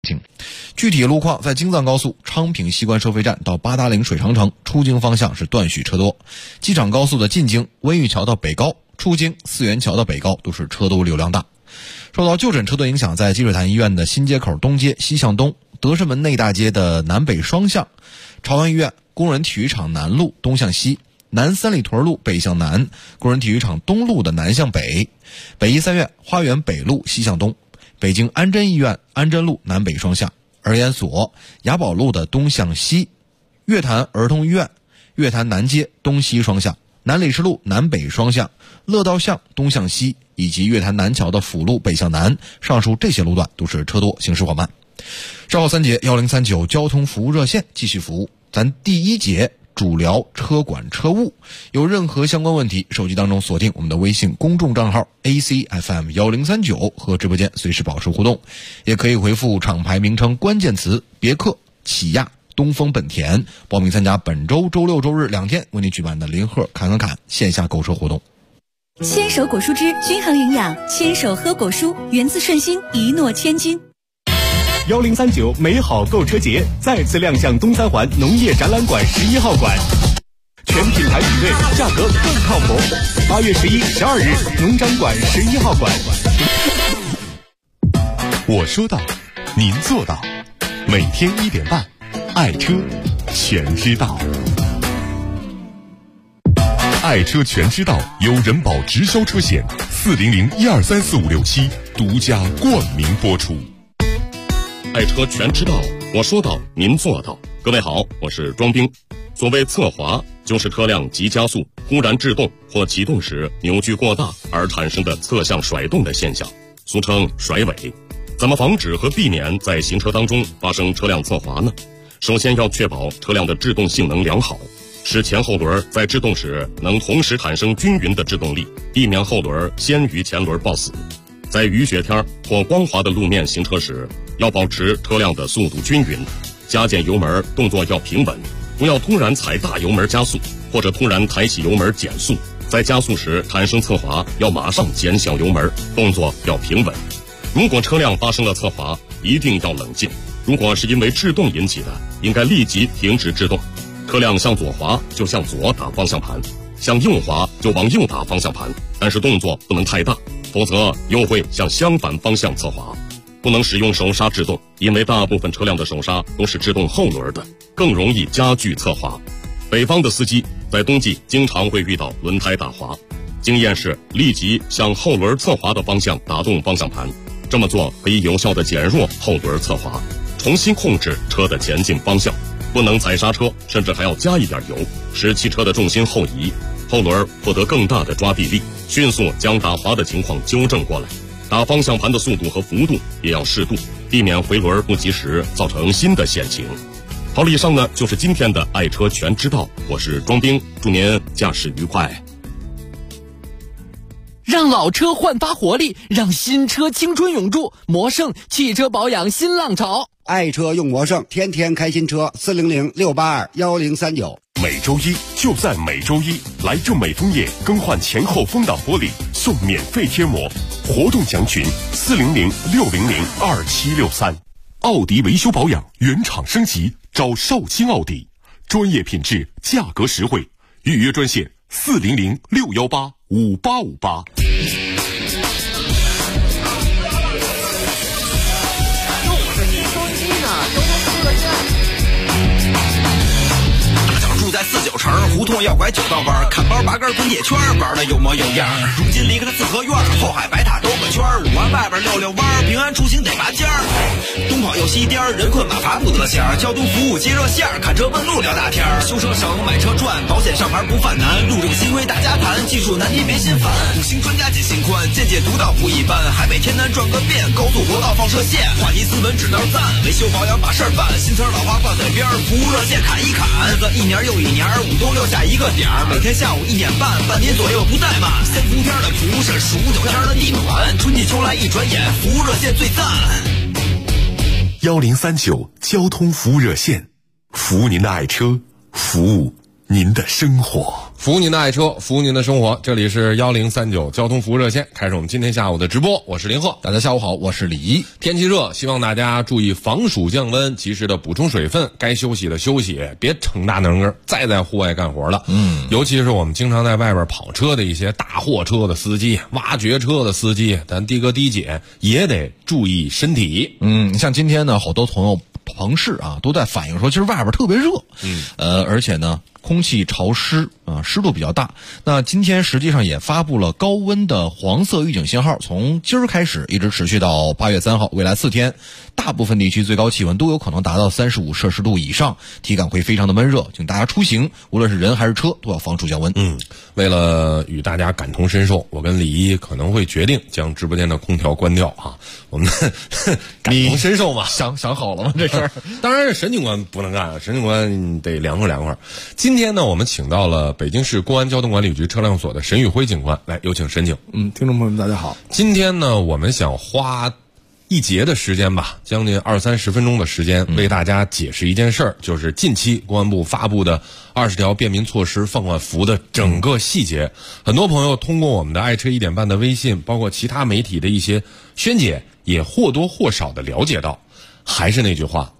具体路况，在京藏高速昌平西关收费站到八达岭水长城出京方向是断续车多，机场高速的进京温榆桥到北高出京四元桥到北高都是车多流量大。受到就诊车多影响，在积水潭医院的新街口东街西向东、德胜门内大街的南北双向、朝阳医院工人体育场南路东向西、南三里屯路北向南、工人体育场东路的南向北、北医三院花园北路西向东、北京安贞医院安贞路南北双向、儿研所雅宝路的东向西、月坛儿童医院月坛南街东西双向、南礼士路南北双向、乐道巷东向西以及月坛南桥的辅路北向南，上述这些路段都是车多，行驶缓慢。稍后3节1039交通服务热线继续服务。咱第1节主聊车管车务，有任何相关问题，手机当中锁定我们的微信公众账号 ACFM1039，和直播间随时保持互动，也可以回复厂牌名称关键词别克、起亚、东风本田，报名参加本周周六周日2天为你举办的林鹤侃线下购车活动。 牵手果蔬汁均衡营养，牵手喝果蔬，源自顺心，一诺千金。 1039美好购车节再次亮相东三环农业展览馆11号馆，全品牌比对，价格更靠谱。8月11、12日，农展馆11号馆。 我说到，您做到，每天1点半，爱车全知道。爱车全知道由人保直销车险400123456独家冠名播出。 爱车全知道，我说到，您做到。各位好，我是庄兵。所谓侧滑，就是车辆急加速忽然制动或启动时扭矩过大而产生的侧向甩动的现象，俗称甩尾。怎么防止和避免在行车当中发生车辆侧滑呢？首先要确保车辆的制动性能良好，使前后轮在制动时能同时产生均匀的制动力，避免后轮先于前轮抱死。在雨雪天或光滑的路面行车时，要保持车辆的速度均匀，加减油门动作要平稳，不要突然踩大油门加速，或者突然抬起油门减速。在加速时产生侧滑，要马上减小油门，动作要平稳。如果车辆发生了侧滑，一定要冷静。如果是因为制动引起的，应该立即停止制动。车辆向左滑就向左打方向盘，向右滑就往右打方向盘，但是动作不能太大，否则又会向相反方向侧滑。不能使用手刹制动，因为大部分车辆的手刹都是制动后轮的，更容易加剧侧滑。北方的司机在冬季经常会遇到轮胎打滑，经验是立即向后轮侧滑的方向打动方向盘，这么做可以有效地减弱后轮侧滑，重新控制车的前进方向。不能踩刹车，甚至还要加一点油，使汽车的重心后移，后轮获得更大的抓地力，迅速将打滑的情况纠正过来。打方向盘的速度和幅度也要适度，避免回轮不及时造成新的险情。好了，以上呢就是今天的爱车全知道，我是庄兵，祝您驾驶愉快。 让老车焕发活力，让新车青春永驻。魔胜汽车保养新浪潮， 爱车用魔胜，天天开新车。400-682-1039。 每周一就在每周一，来正美枫叶更换前后风挡玻璃送免费贴膜，活动详询400-600-2763。奥迪维修保养原厂升级，找少卿奥迪，专业品质，价格实惠，预约专线400-618-5858。 在49城胡同要拐9道弯，看包拔根滚铁圈，玩的有模有样。如今离开了四合院，后海白塔兜个圈，5环外边溜弯，平安出行得拔尖儿。东跑又西颠，人困马乏不得闲。交通服务接热线，看车问路聊大天。修车省，买车赚，保险上牌不犯难。路政新规大家谈，技术难题别心烦。5星专家解心宽，见解独到不一般。海北天南转个遍，高速国道放射线。话题斯文指道赞，维修保养把事儿办。新词老话挂嘴边，服务热线侃一侃。一年又一年，5都6下一个点儿，每天下午1点半，半年左右不怠慢。3伏天的服务是15、9天的地暖，春季秋来一转眼，服务热线最赞。 1039交通服务热线，服务您的爱车，服务您的生活。 服务您的爱车，服务您的生活。这里是1039交通服务热线，开始我们今天下午的直播。我是林鹤， 大家下午好，我是李一。 天气热，希望大家注意防暑降温，及时的补充水分，该休息的休息，别逞大能儿再在户外干活了。尤其是我们经常在外边跑车的一些大货车的司机、挖掘车的司机，咱的哥的姐也得注意身体。 像今天呢，好多同事啊都在反映说，其实外边特别热，而且呢，空气潮湿啊，湿度比较大。那今天实际上也发布了高温的黄色预警信号，从今儿开始一直持续到8月3号，未来4天，大部分地区最高气温都有可能达到35摄氏度以上，体感会非常的闷热，请大家出行，无论是人还是车，都要防暑降温。 为了与大家感同身受，我跟李一可能会决定将直播间的空调关掉啊。我们感同身受嘛， 想好了吗？这事儿当然是沈警官不能干，沈警官得凉快。今天呢，我们请到了北京市公安交通管理局车辆所的沈宇辉警官，来有请沈警。 听众朋友们大家好。 今天呢，我们想花一节的时间吧，将近20-30分钟的时间，为大家解释一件事儿，就是近期公安部发布的20条便民措施放缓服的整个细节。很多朋友通过我们的爱车1点半的微信，包括其他媒体的一些宣解，也或多或少的了解到。还是那句话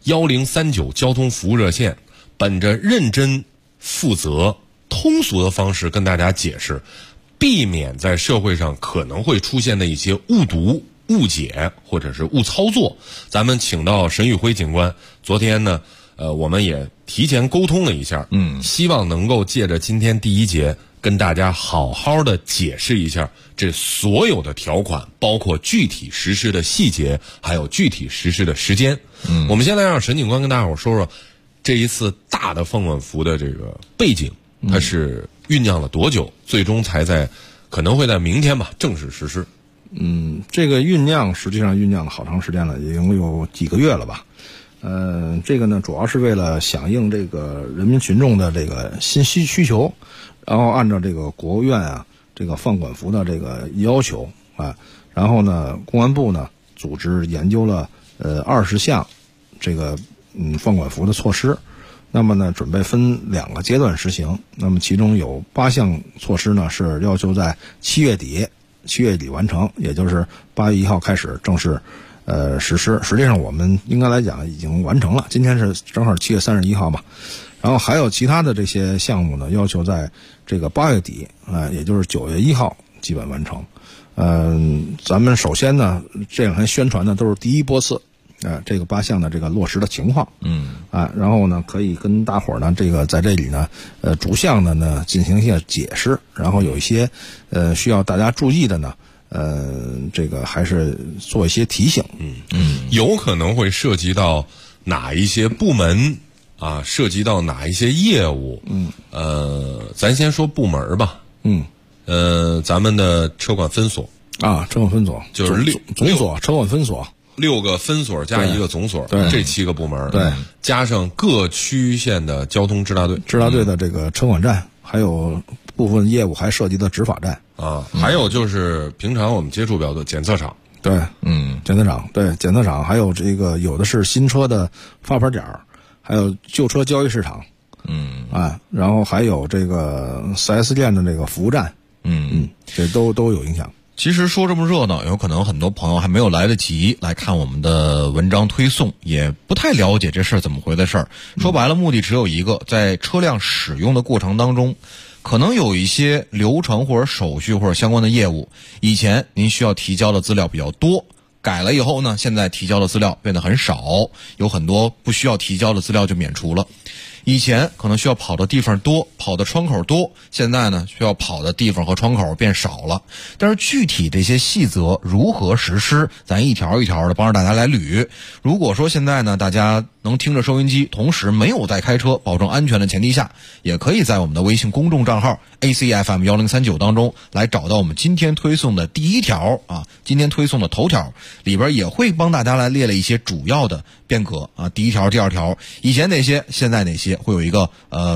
，1039交通服务热线，本着认真、负责、通俗的方式跟大家解释，避免在社会上可能会出现的一些误读、误解或者是误操作。咱们请到沈宇辉警官，昨天呢，我们也提前沟通了一下，希望能够借着今天第一节跟大家好好的解释一下这所有的条款，包括具体实施的细节，还有具体实施的时间。我们现在让沈警官跟大伙说说这一次大的放缓服的这个背景，它是酝酿了多久，最终才可能会在明天吧正式实施。 这个实际上酝酿了好长时间了，已经有几个月了吧。这个呢，主要是为了响应这个人民群众的这个信息需求，然后按照这个国务院啊这个放管服的这个要求啊，然后呢，公安部呢组织研究了20项这个放管服的措施，那么呢准备分2个阶段实行。那么其中有8项措施呢是要求在7月底完成，也就是8月1号开始正式实施。实际上我们应该来讲已经完成了，今天是正好7月31号嘛。然后还有其他的这些项目呢，要求在这个8月底也就是9月1号基本完成。咱们首先呢，这2天宣传的都是第一波次，这个8项的这个落实的情况，然后呢，可以跟大伙儿呢，这个在这里呢，逐项的呢进行一下解释，然后有一些需要大家注意的呢，这个还是做一些提醒。 有可能会涉及到哪一些部门啊？涉及到哪一些业务？咱先说部门吧。咱们的车管分所啊，车管分所就是总所车管分所。 6个分所加1个总所，这7个部门， 对， 加上各区县的交通支大队的这个车管站，还有部分业务还涉及到执法站啊，还有就是平常我们接触比较多检测厂， 对，检测厂，还有这个有的是新车的发牌点，还有旧车交易市场，然后还有这个 4S 店的这个服务站，这都有影响。 其实说这么热闹，有可能很多朋友还没有来得及来看我们的文章推送，也不太了解这事儿怎么回的事儿。说白了，目的只有一个，在车辆使用的过程当中，可能有一些流程或者手续或者相关的业务，以前您需要提交的资料比较多，改了以后呢，现在提交的资料变得很少，有很多不需要提交的资料就免除了。以前可能需要跑的地方多，跑的窗口多，现在呢需要跑的地方和窗口变少了。但是具体的一些细则如何实施，咱一条一条的帮着大家来捋。如果说现在呢大家能听着收音机，同时没有在开车，保证安全的前提下，也可以在我们的微信公众账号 ACFM1039 当中来找到我们今天推送的第1条啊，今天推送的头条里边也会帮大家来列了一些主要的变革啊，第1条、第2条，以前哪些，现在哪些，会有一个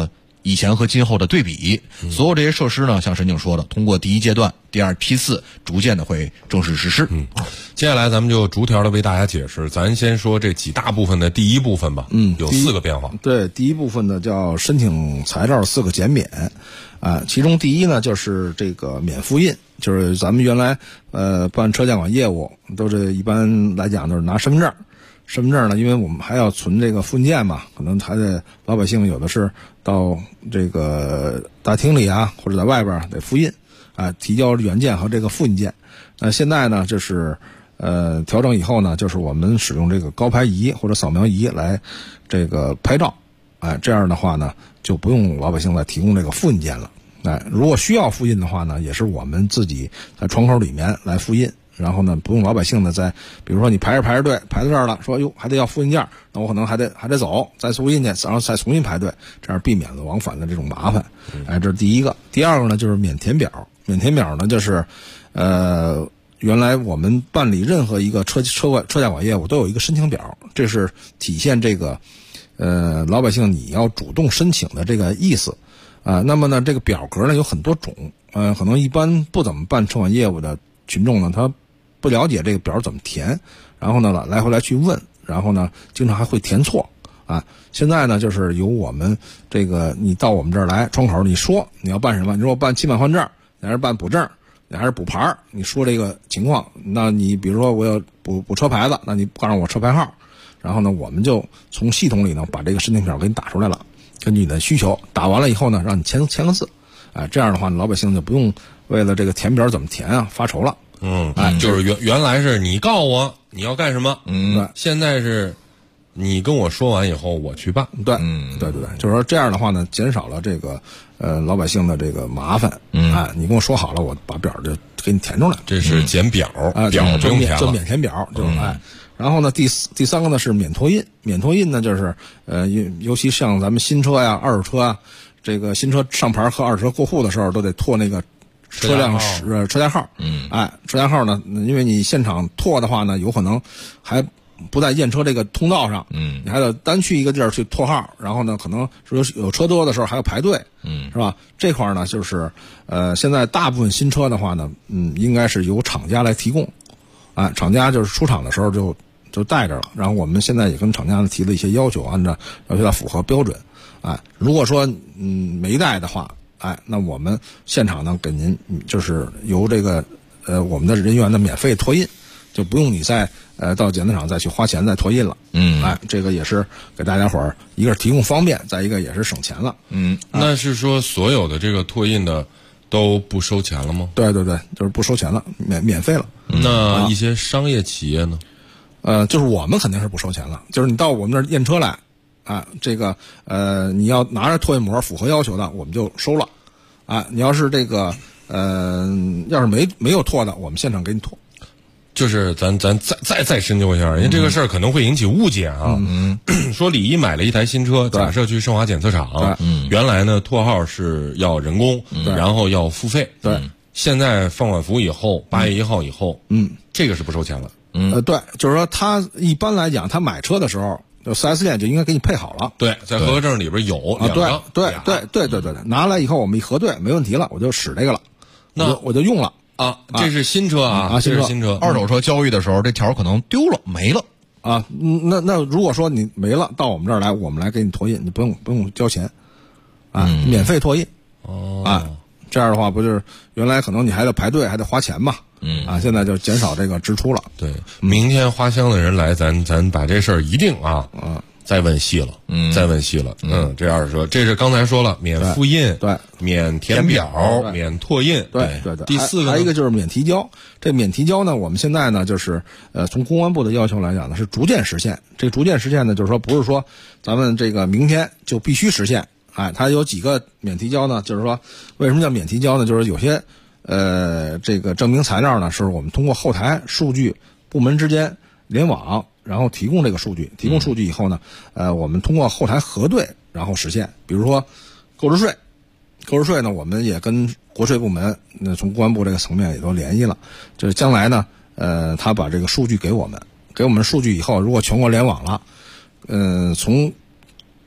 以前和今后的对比。所有这些设施呢，像沈警说的，通过第一阶段、第二批次，逐渐的会正式实施。 接下来咱们就逐条的为大家解释。咱先说这几大部分的第一部分吧。有4个变化。 对，第一部分呢叫申请材料4个减免，其中第一呢就是这个免复印，就是咱们原来办车监管业务都是一般来讲都是拿身份证。身份证呢，因为我们还要存这个复印件嘛，可能还得老百姓有的是到这个大厅里啊，或者在外边得复印，提交原件和这个复印件。现在呢，就是调整以后呢，就是我们使用这个高拍仪或者扫描仪来这个拍照，这样的话呢，就不用老百姓再提供这个复印件了。如果需要复印的话呢，也是我们自己在窗口里面来复印。然后呢，不用老百姓呢在，比如说你排着队排到这儿了，说哟还得要复印件，那我可能还得走再复印去，然后再重新排队，这样避免了往返的这种麻烦。这是第一个。第二个呢就是免填表。免填表呢就是原来我们办理任何一个车驾管业务都有一个申请表，这是体现这个老百姓你要主动申请的这个意思。那么呢这个表格呢有很多种，可能一般不怎么办车管业务的群众呢他不了解这个表怎么填，然后呢来回来去问，然后呢经常还会填错。现在呢就是由我们这个你到我们这儿来窗口，你说你要办什么，你说我办期满换证，你还是办补证，你还是补牌，你说这个情况，那你比如说我要补车牌子，那你告诉我车牌号，然后呢我们就从系统里呢把这个申请表给你打出来了，根据你的需求打完了以后呢让你签个字，这样的话老百姓就不用为了这个填表怎么填啊发愁了。 就是原来是你告诉我你要干什么，现在是你跟我说完以后我去办。 对，就是说这样的话呢，减少了这个老百姓的这个麻烦。你跟我说好了，我把表就给你填出来。 这是减表，表不用填了， 就免填表，然后呢，第三个呢是免拓印。免拓印呢就是尤其像咱们新车呀、二手车啊，这个新车上牌和二手车过户的时候都得拓那个车辆车架号。车架号呢，因为你现场拓的话呢，有可能还不在验车这个通道上，你还得单去一个地儿去拓号，然后呢，可能有车多的时候还要排队，是吧？这块呢，就是现在大部分新车的话呢，应该是由厂家来提供，厂家就是出厂的时候就带着了，然后我们现在也跟厂家提了一些要求，按照要求它符合标准，如果说没带的话，那我们现场呢给您就是由这个我们的人员的免费拓印，就不用你再到检测厂再去花钱再拓印了。这个也是给大家伙儿一个是提供方便，再一个也是省钱了。 那是说所有的这个拓印的都不收钱了吗？ 对，就是不收钱了，免费了。 那一些商业企业呢？ 就是我们肯定是不收钱了，就是你到我们那儿验车来，这个你要拿着拓印膜符合要求的，我们就收了。你要是这个要是没有拓的，我们现场给你拓。 就是咱再深究一下，因为这个事儿可能会引起误解啊。说李一买了一台新车，假设去盛华检测厂，原来呢拓号是要人工，然后要付费。现在放管服以后，8月1号以后，这个是不收钱了。 对，就是说他一般来讲，他买车的时候，就 4S 店就应该给你配好了。 对，在合格证里边有2张。 对，拿来以后我们一核对，没问题了，我就使这个了，我就用了。 这是新车啊，这是新车。 二手车交易的时候，这条可能丢了没了那如果说你没了，到我们这儿来，我们来给你拓印，你不用交钱，免费拓印。这样的话不就是原来可能你还得排队，还得花钱嘛。现在就减少这个支出了。 对，明天花乡的人来，咱把这事儿一定再问细了，这样说，这是刚才说了，免复印， 对， 免填表，免拓印， 对。 第4个还有一个就是免提交。这免提交呢，我们现在呢就是从公安部的要求来讲呢，是逐渐实现。这逐渐实现呢，就是说不是说咱们这个明天就必须实现。它有几个免提交呢？就是说为什么叫免提交呢？就是有些这个证明材料呢，是我们通过后台数据部门之间联网，然后提供这个数据，提供数据以后呢，我们通过后台核对，然后实现。比如说购置税呢，我们也跟国税部门，从公安部这个层面也都联系了，就是将来呢，他把这个数据给我们数据以后，如果全国联网了，从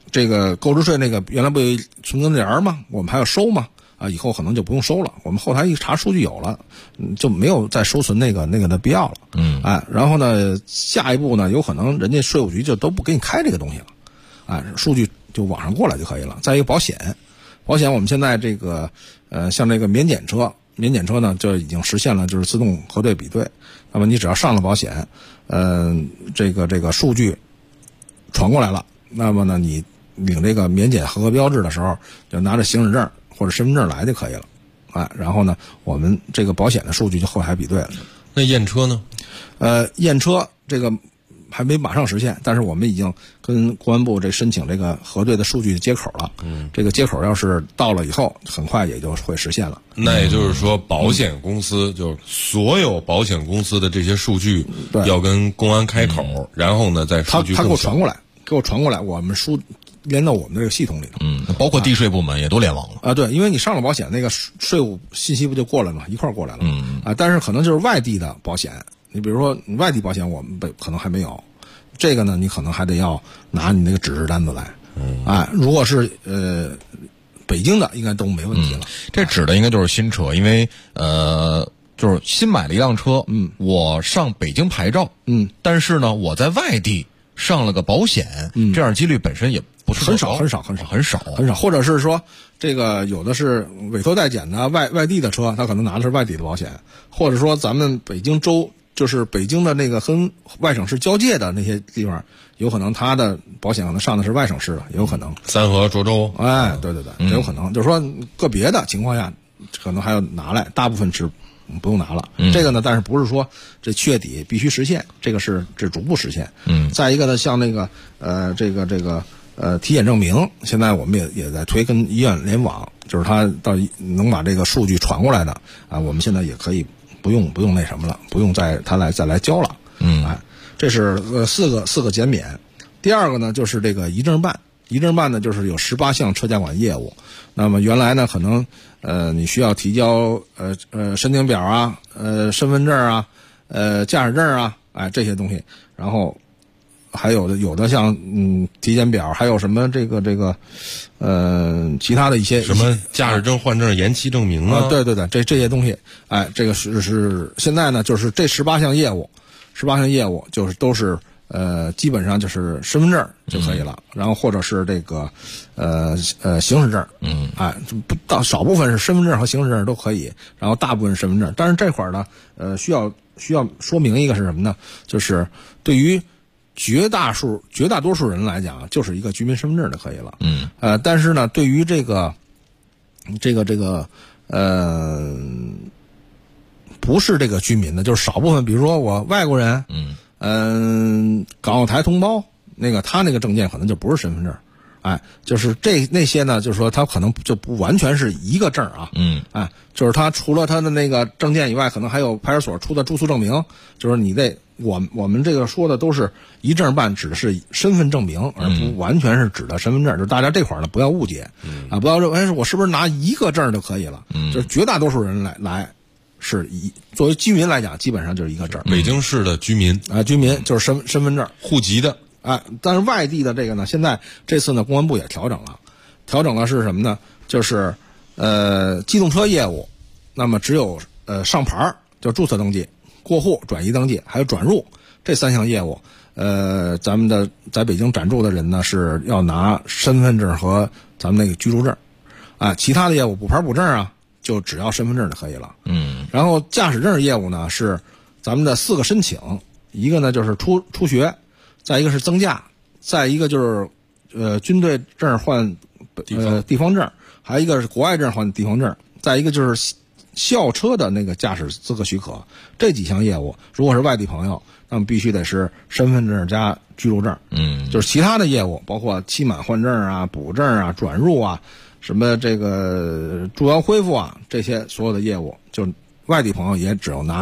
这个购置税那个原来不有存根联吗？我们还要收吗？啊，以后可能就不用收了。我们后台一查数据有了，就没有再收存那个的必要了。然后呢，下一步呢，有可能人家税务局就都不给你开这个东西了，数据就网上过来就可以了。再一个保险我们现在这个像这个免检车呢就已经实现了就是自动核对比对。那么你只要上了保险，这个数据传过来了，那么呢你领这个免检合格标志的时候，就拿着行驶证或者身份证来就可以了。然后呢，我们这个保险的数据就后台比对了。 那验车呢？ 验车这个还没马上实现，但是我们已经跟公安部这申请这个核对的数据接口了。这个接口要是到了以后，很快也就会实现了。 那也就是说，保险公司就是所有保险公司的这些数据要跟公安开口，然后呢再数据他给我传过来，我们连到我们这个系统里头。 包括地税部门也都联网了。 对，因为你上了保险，那个税务信息不就过来了吗？一块过来了。但是可能就是外地的保险，你比如说你外地保险我们可能还没有，这个呢你可能还得要拿你那个纸质单子来。如果是北京的应该都没问题了。 这指的应该就是新车，因为就是新买了一辆车，我上北京牌照，但是呢我在外地上了个保险，这样几率本身也不是很少，或者是说这个有的是委托代检的外地的车，他可能拿的是外地的保险，或者说咱们北京州就是北京的那个跟外省市交界的那些地方，有可能他的保险可能上的是外省市的，也有可能三河、涿州。 对，也有可能，就是说个别的情况下可能还要拿来，大部分是不用拿了。这个呢，但是不是说这7月底必须实现，这个是逐步实现。再一个呢，像那个这个体检证明，现在我们也在推跟医院联网，就是他到能把这个数据传过来的我们现在也可以不用那什么了，不用再来交了。这是四个减免。第二个呢，就是这个遗证办呢，就是有18项车驾管业务。那么原来呢，可能你需要提交申请表啊，身份证啊，驾驶证啊，这些东西，然后还有的像体检表，还有什么这个其他的一些什么驾驶证换证延期证明啊， 对，这些东西，这个是现在呢，就是这18项业务就是都是基本上就是身份证就可以了，然后或者是这个行驶证，不到少部分是身份证和行驶证都可以，然后大部分是身份证。但是这块呢，需要说明一个是什么呢？就是对于绝大多数人来讲，就是一个居民身份证就可以了。但是呢，对于这个不是这个居民的，就是少部分，比如说我外国人，港澳台同胞，他那个证件可能就不是身份证，就是那些呢，就是说他可能就不完全是一个证啊，就是他除了他的那个证件以外，可能还有派出所出的住宿证明，就是你我们这个说的都是一证办，指的是身份证明，而不完全是指的身份证，就是大家这块呢不要误解，不要认为我是不是拿一个证就可以了，就是绝大多数人来。是作为居民来讲，基本上就是一个证。 北京市的居民居民就是身份证、 户籍的但是外地的这个呢，现在这次呢，公安部也调整了是什么呢？就是机动车业务，那么只有上牌就注册登记、过户、转移登记，还有转入这3项业务。咱们的在北京暂住的人呢，是要拿身份证和咱们那个居住证，其他的业务补牌补证啊。就只要身份证就可以了。然后驾驶证业务呢是咱们的4个申请，一个呢就是出学，再一个是增驾，再一个就是军队证换地方证，还有一个是国外证换地方证，再一个就是校车的那个驾驶资格许可。这几项业务，如果是外地朋友，那么必须得是身份证加居住证。就是其他的业务，包括期满换证啊、补证啊、转入啊。什么这个住校恢复啊，这些所有的业务，就外地朋友也只要拿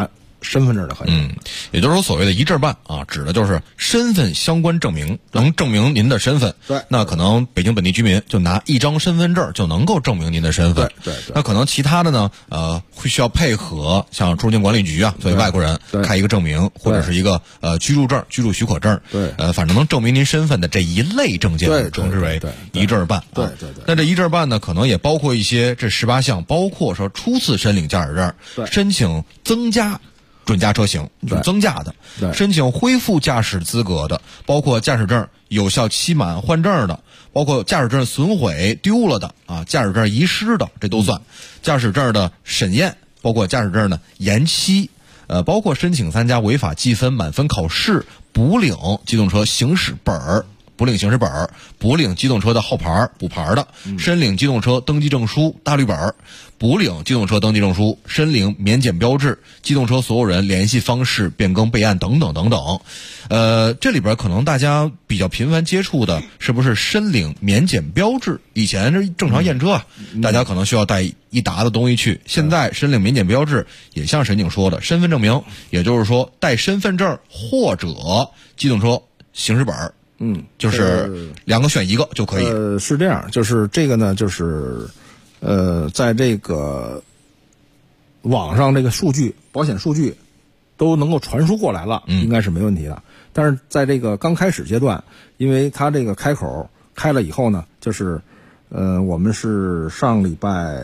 身份证的核验。 也就是说，所谓的一证办啊，指的就是身份相关证明，能证明您的身份。 对， 那可能北京本地居民就拿一张身份证就能够证明您的身份。 对。 那可能其他的呢，会需要配合像出入境管理局啊，作为外国人开一个证明，或者是一个居住证、居住许可证。 对， 反正能证明您身份的这一类证件，称之为一证办。 对。 那这一证办呢，可能也包括一些这18项，包括说初次申领驾驶证，申请增加准驾车型，就是增驾的，申请恢复驾驶资格的，包括驾驶证有效期满换证的，包括驾驶证损毁丢了的啊，驾驶证遗失的，这都算。驾驶证的审验，包括驾驶证的延期，包括申请参加违法记分满分考试，补领机动车行驶本儿。补领行驶本儿，补领机动车的号牌补牌的，申领机动车登记证书大绿本儿，补领机动车登记证书，申领免检标志，机动车所有人联系方式变更备案等等等等。这里边可能大家比较频繁接触的是不是申领免检标志？以前是正常验车啊，大家可能需要带一沓的东西去，现在申领免检标志也像沈警说的身份证明，也就是说带身份证或者机动车行驶本儿。就是2个选1个就可以。 是这样，就是这个呢，就是在这个网上这个数据，保险数据都能够传输过来了，应该是没问题的。但是在这个刚开始阶段，因为它这个开口开了以后呢，就是我们是上礼拜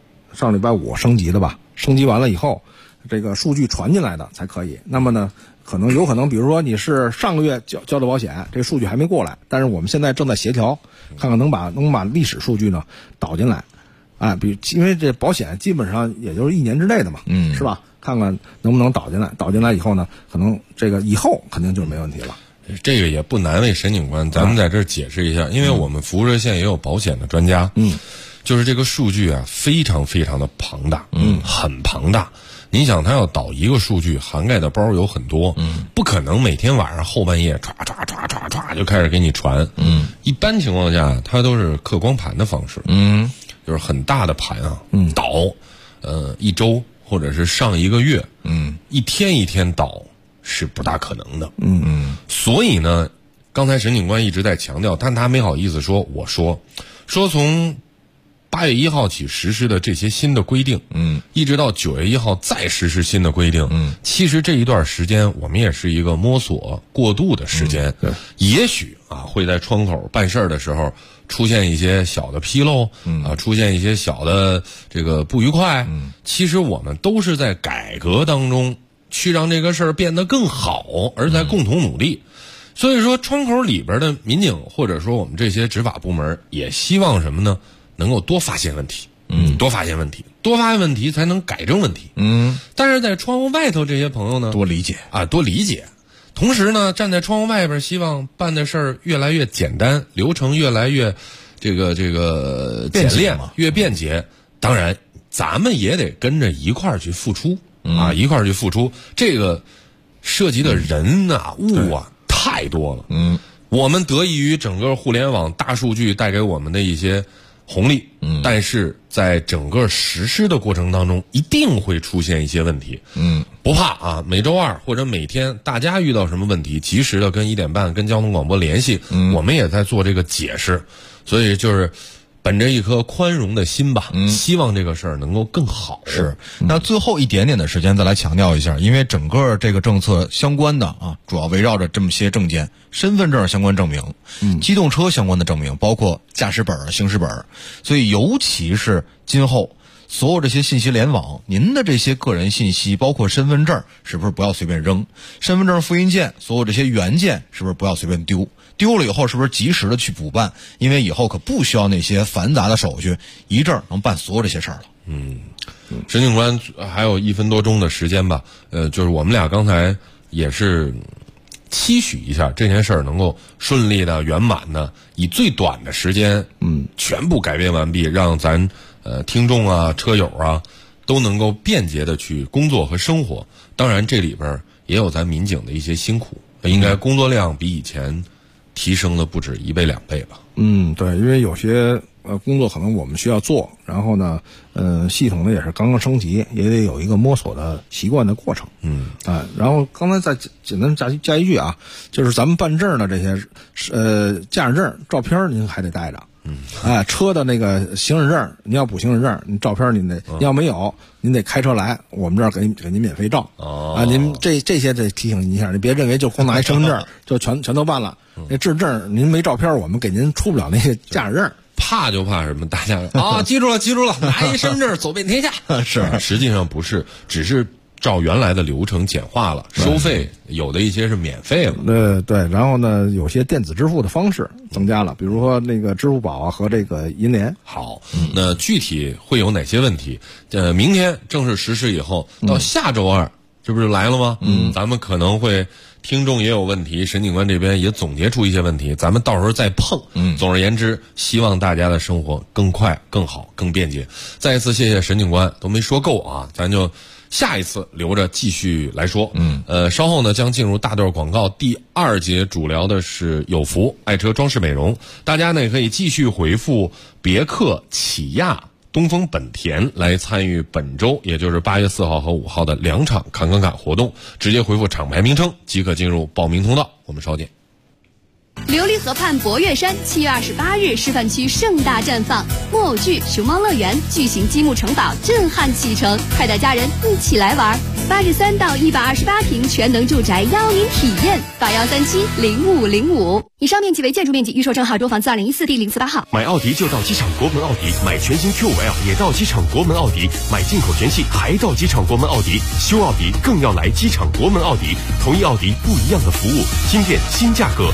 5升级的吧，升级完了以后，这个数据传进来的才可以。那么呢，有可能，比如说你是上个月交的保险，这个数据还没过来，但是我们现在正在协调，看看能把历史数据呢导进来，因为这保险基本上也就是1年之内的嘛，是吧？看看能不能导进来，导进来以后呢，可能这个以后肯定就没问题了。 这个也不难为沈警官，咱们在这儿解释一下，因为我们服务热线也有保险的专家，就是这个数据啊，非常非常的庞大，很庞大。你想他要导一个数据，涵盖的包有很多，不可能每天晚上后半夜唰唰唰唰唰就开始给你传，一般情况下它都是刻光盘的方式，就是很大的盘啊，导，1周或者是上1个月，一天一天导是不大可能的，所以呢，刚才沈警官一直在强调，但他没好意思说，我说从8月1号起实施的这些新的规定，一直到9月1号再实施新的规定，其实这一段时间我们也是一个摸索过渡的时间，也许会在窗口办事的时候出现一些小的纰漏，出现一些小的这个不愉快，其实我们都是在改革当中去让这个事儿变得更好，而在共同努力。所以说窗口里边的民警或者说我们这些执法部门也希望什么呢？能够多发现问题，多发现问题才能改正问题，但是在窗户外头这些朋友呢，多理解，同时呢，站在窗户外边，希望办的事儿越来越简单，流程越来越这个简练，越便捷。当然，咱们也得跟着一块儿去付出，一块儿去付出。这个涉及的人物太多了，我们得益于整个互联网大数据带给我们的一些红利，但是在整个实施的过程当中，一定会出现一些问题，不怕每周2或者每天大家遇到什么问题，及时的跟1点半跟交通广播联系，我们也在做这个解释，所以就是本着一颗宽容的心吧，希望这个事儿能够更好。 是，那最后一点点的时间再来强调一下，因为整个这个政策相关的主要围绕着这么些证件，身份证相关证明，机动车相关的证明，包括驾驶本、行驶本，所以尤其是今后所有这些信息联网，您的这些个人信息，包括身份证，是不是不要随便扔？身份证复印件，所有这些原件，是不是不要随便丢？丢了以后是不是及时的去补办？因为以后可不需要那些繁杂的手续，一证能办所有这些事儿了。 沈警官还有1分多钟的时间吧，就是我们俩刚才也是期许一下这件事儿能够顺利的、圆满的，以最短的时间，全部改变完毕，让咱听众啊、车友啊都能够便捷的去工作和生活。当然，这里边也有咱民警的一些辛苦，应该工作量比以前提升了不止1倍2倍吧。 对，因为有些工作可能我们需要做，然后呢，系统呢也是刚刚升级，也得有一个摸索的习惯的过程。然后刚才再简单加一句啊，就是咱们办证的这些驾驶证照片您还得带着。车的那个行驶证，你要补行驶证，你照片您得，要没有，您得开车来，我们这儿给您免费照。您这些得提醒您一下，你别认为就光拿一身份证就全都办了。那质证您没照片，我们给您出不了那个驾驶证。 怕就怕什么？大家记住了，拿一身份证走遍天下。是，实际上不是，只是照原来的流程简化了，收费有的一些是免费了。 对，然后呢，有些电子支付的方式增加了，比如说那个支付宝和这个银联。 好，那具体会有哪些问题？明天正式实施以后，到下周二，这不是来了吗？咱们可能会。听众也有问题，沈警官这边也总结出一些问题，咱们到时候再碰。总而言之，希望大家的生活更快、更好、更便捷。再一次谢谢沈警官，都没说够啊，咱就下一次留着继续来说。稍后呢将进入大段广告，第2节主聊的是有福爱车装饰美容，大家呢也可以继续回复别克、起亚、东风本田来参与本周，也就是8月4号和5号的2场侃侃侃活动，直接回复厂牌名称即可进入报名通道。我们稍见。 琉璃河畔博岳山7月28日示范区盛大绽放，木偶剧、熊猫乐园、巨型积木城堡震撼启程，快带家人一起来玩。83到128平全能住宅邀您体验，81370505。以上面积为建筑面积，预售证号多房自2014第048号。 买奥迪就到机场国门奥迪，买全新 Q5L 也到机场国门奥迪，买进口全系还到机场国门奥迪，修奥迪更要来机场国门奥迪，同一奥迪不一样的服务，新店新价格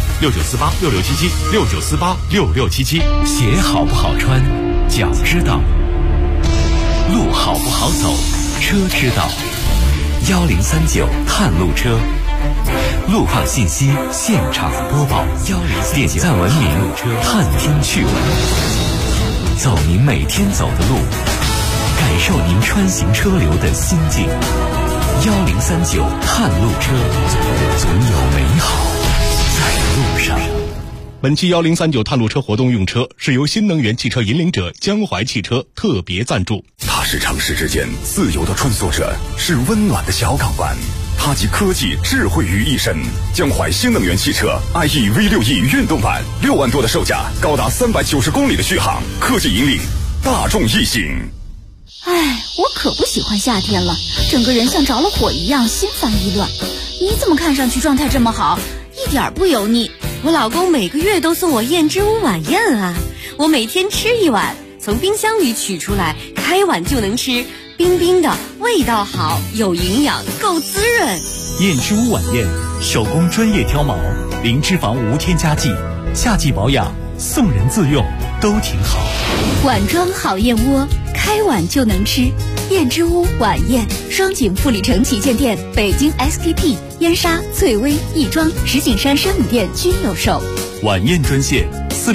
，69486677，69486677。 鞋好不好穿，脚知道；路好不好走，车知道。1039探路车，路况信息现场播报，1039点赞文明，探听趣闻，走您每天走的路，感受您穿行车流的心境。1039探路车，总有美好在路上。 本期1039探路车活动用车是由新能源汽车引领者江淮汽车特别赞助。 它是城市之间自由的穿梭者，是温暖的小港湾，它集科技智慧于一身。江淮新能源汽车 IE V6E 运动版，6万多的售价，高达390公里的续航，科技引领大众一行。 我可不喜欢夏天了，整个人像着了火一样，心烦意乱。你怎么看上去状态这么好，一点不油腻？我老公每个月都送我燕之屋晚宴啊，我每天吃一碗，从冰箱里取出来，开碗就能吃，冰冰的，味道好，有营养，够滋润。 燕之屋晚宴，手工专业挑毛，零脂肪无添加剂，夏季保养，送人自用都挺好。 碗装好燕窝，开碗就能吃。燕之屋晚宴，双井富里城旗舰店、北京 SKP、燕莎、翠微、亦庄、石景山生米店均有售。 晚宴专线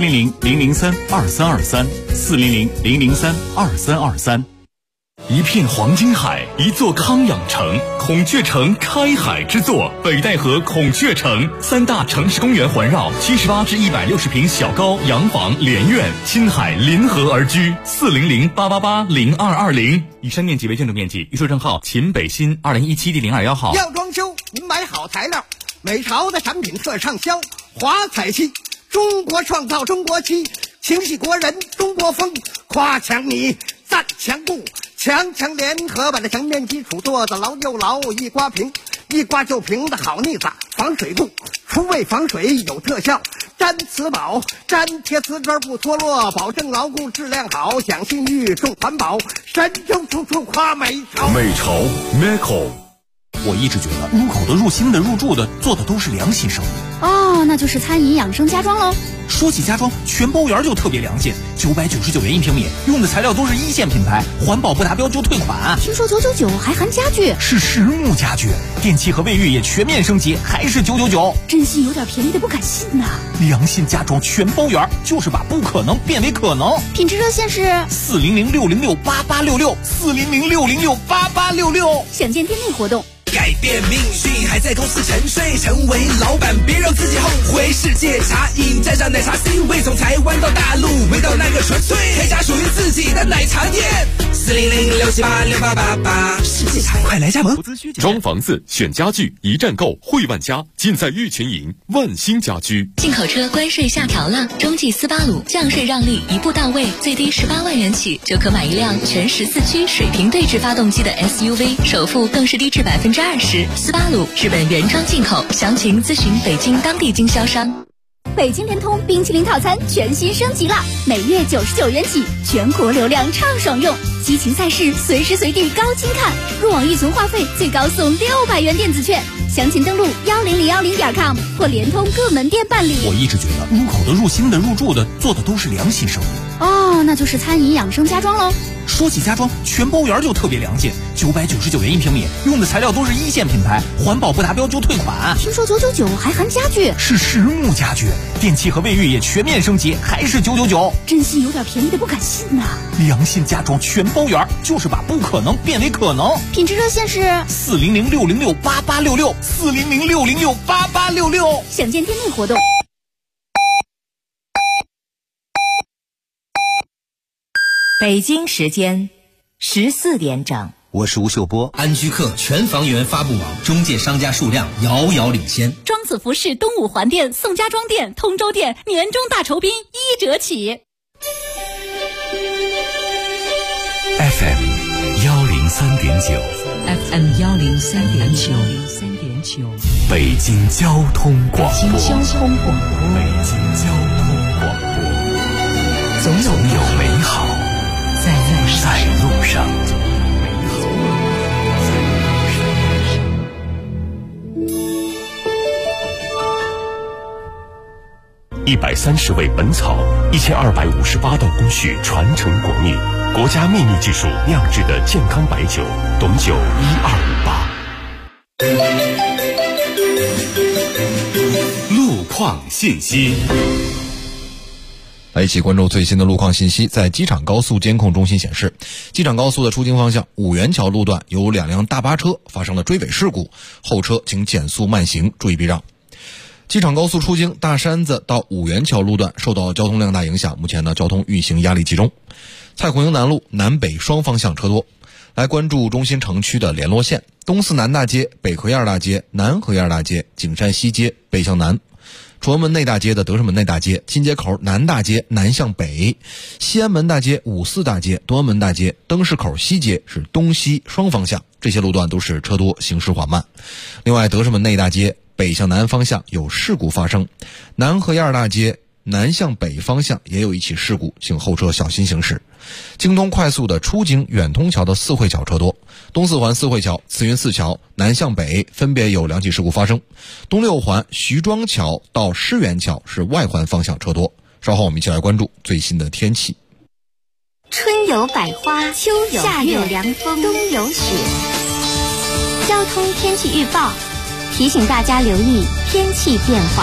400-003-2323，400-003-2323。一片黄金海，一座康养城，孔雀城开海之作，北戴河孔雀城，3大城市公园环绕，78至160平小高洋房连院，亲海临河而居，400-888-0220。以上面积为建筑面积，预售证号秦北新2017第021号。 要装修，您买好材料，美潮的产品特畅销，华彩漆，中国创造中国漆，情系国人中国风，夸墙泥，赞墙布。强联合把这墙面基础做得牢又牢，一刮平，一刮就平的好腻子，防水布，除味防水有特效，粘瓷宝，粘贴瓷砖不脱落，保证牢固质量好，讲信誉重环保，神州处处夸美潮。 美潮 Meco。 我一直觉得入口的、入心的、入住的做的都是良心生意。 那就是餐饮养生家装喽。 说起家装，全包园就特别良心，999元1平米，用的材料都是1线品牌，环保不达标就退款。 听说999还含家具， 是实木家具，电器和卫浴也全面升级，还是999， 真心有点便宜的不敢信呐。 良心家装全包园，就是把不可能变为可能。 品质热线是 400-606-8866，400-606-8866。 想见店内活动， 改变命运还在公司沉睡，成为老板别让自己后悔。世界茶饮蘸上奶茶 C 位，从台湾到大陆，味道那个纯粹，开家属于自己的奶茶店。400-678-6888，世界茶快来加盟。 装房子选家具一站购，汇万家尽在玉泉营万兴家居。 进口车关税下调了，中继斯巴鲁降税让利一步到位，最低18万元起就可买一辆全14驱水平对置发动机的 SUV， 首付更是低至20%。斯巴鲁日本原装进口，详情咨询北京当地经销商。 北京联通冰淇淋套餐全新升级了，每月99元起，全国流量畅爽用，激情赛事随时随地高清看，入网预存话费最高送600元电子券，详情登录101010.com 或联通各门店办理。 我一直觉得入口的、入心的、入住的做的都是良心生意。 哦，那就是餐饮养生家装喽。 说起家装，全包园就特别良心，999元1平米，用的材料都是1线品牌，环保不达标就退款。 听说999还含家具， 是实木家具，电器和卫浴也全面升级，还是999， 真心有点便宜的不敢信呐。 良心家装全包园，就是把不可能变为可能。 品质热线是 400-606-8866，400-606-8866， 详见店内活动。 北京时间14点整， 我是吴秀波。安居客全房源发布网，中介商家数量遥遥领先。 庄子服饰东五环店、宋家庄店、通州店年终大酬宾1折起。 FM 103.9 FM 103.9， 北京交通广播。 北京交通广播，总有美好在路上。130味本草，1258道工序传承国秘，国家秘密技术酿制的健康白酒，董酒1258。 路况信息。 来一起关注最新的路况信息。在机场高速监控中心显示，机场高速的出京方向五元桥路段有2辆大巴车发生了追尾事故，后车请减速慢行，注意避让。机场高速出京大山子到五元桥路段受到交通量大影响，目前呢交通运行压力集中。蔡孔营南路南北双方向车多。来关注中心城区的联络线：东四南大街、北河沿大街、南河沿大街、景山西街北向南。崇文门内大街的德胜门内大街、金街口南大街南向北，西安门大街、五四大街、东安门大街、灯市口西街是东西双方向，这些路段都是车多，行驶缓慢。另外，德胜门内大街北向南方向有事故发生，南河沿大街南向北方向也有一起事故，请后车小心行驶。京东快速的出京远通桥的四惠桥车多，东四环四惠桥、慈云寺桥南向北分别有2起事故发生，东六环徐庄桥到狮园桥是外环方向车多。稍后我们一起来关注最新的天气。 春有百花，秋有夏有凉风，冬有雪。交通天气预报提醒大家留意天气变化。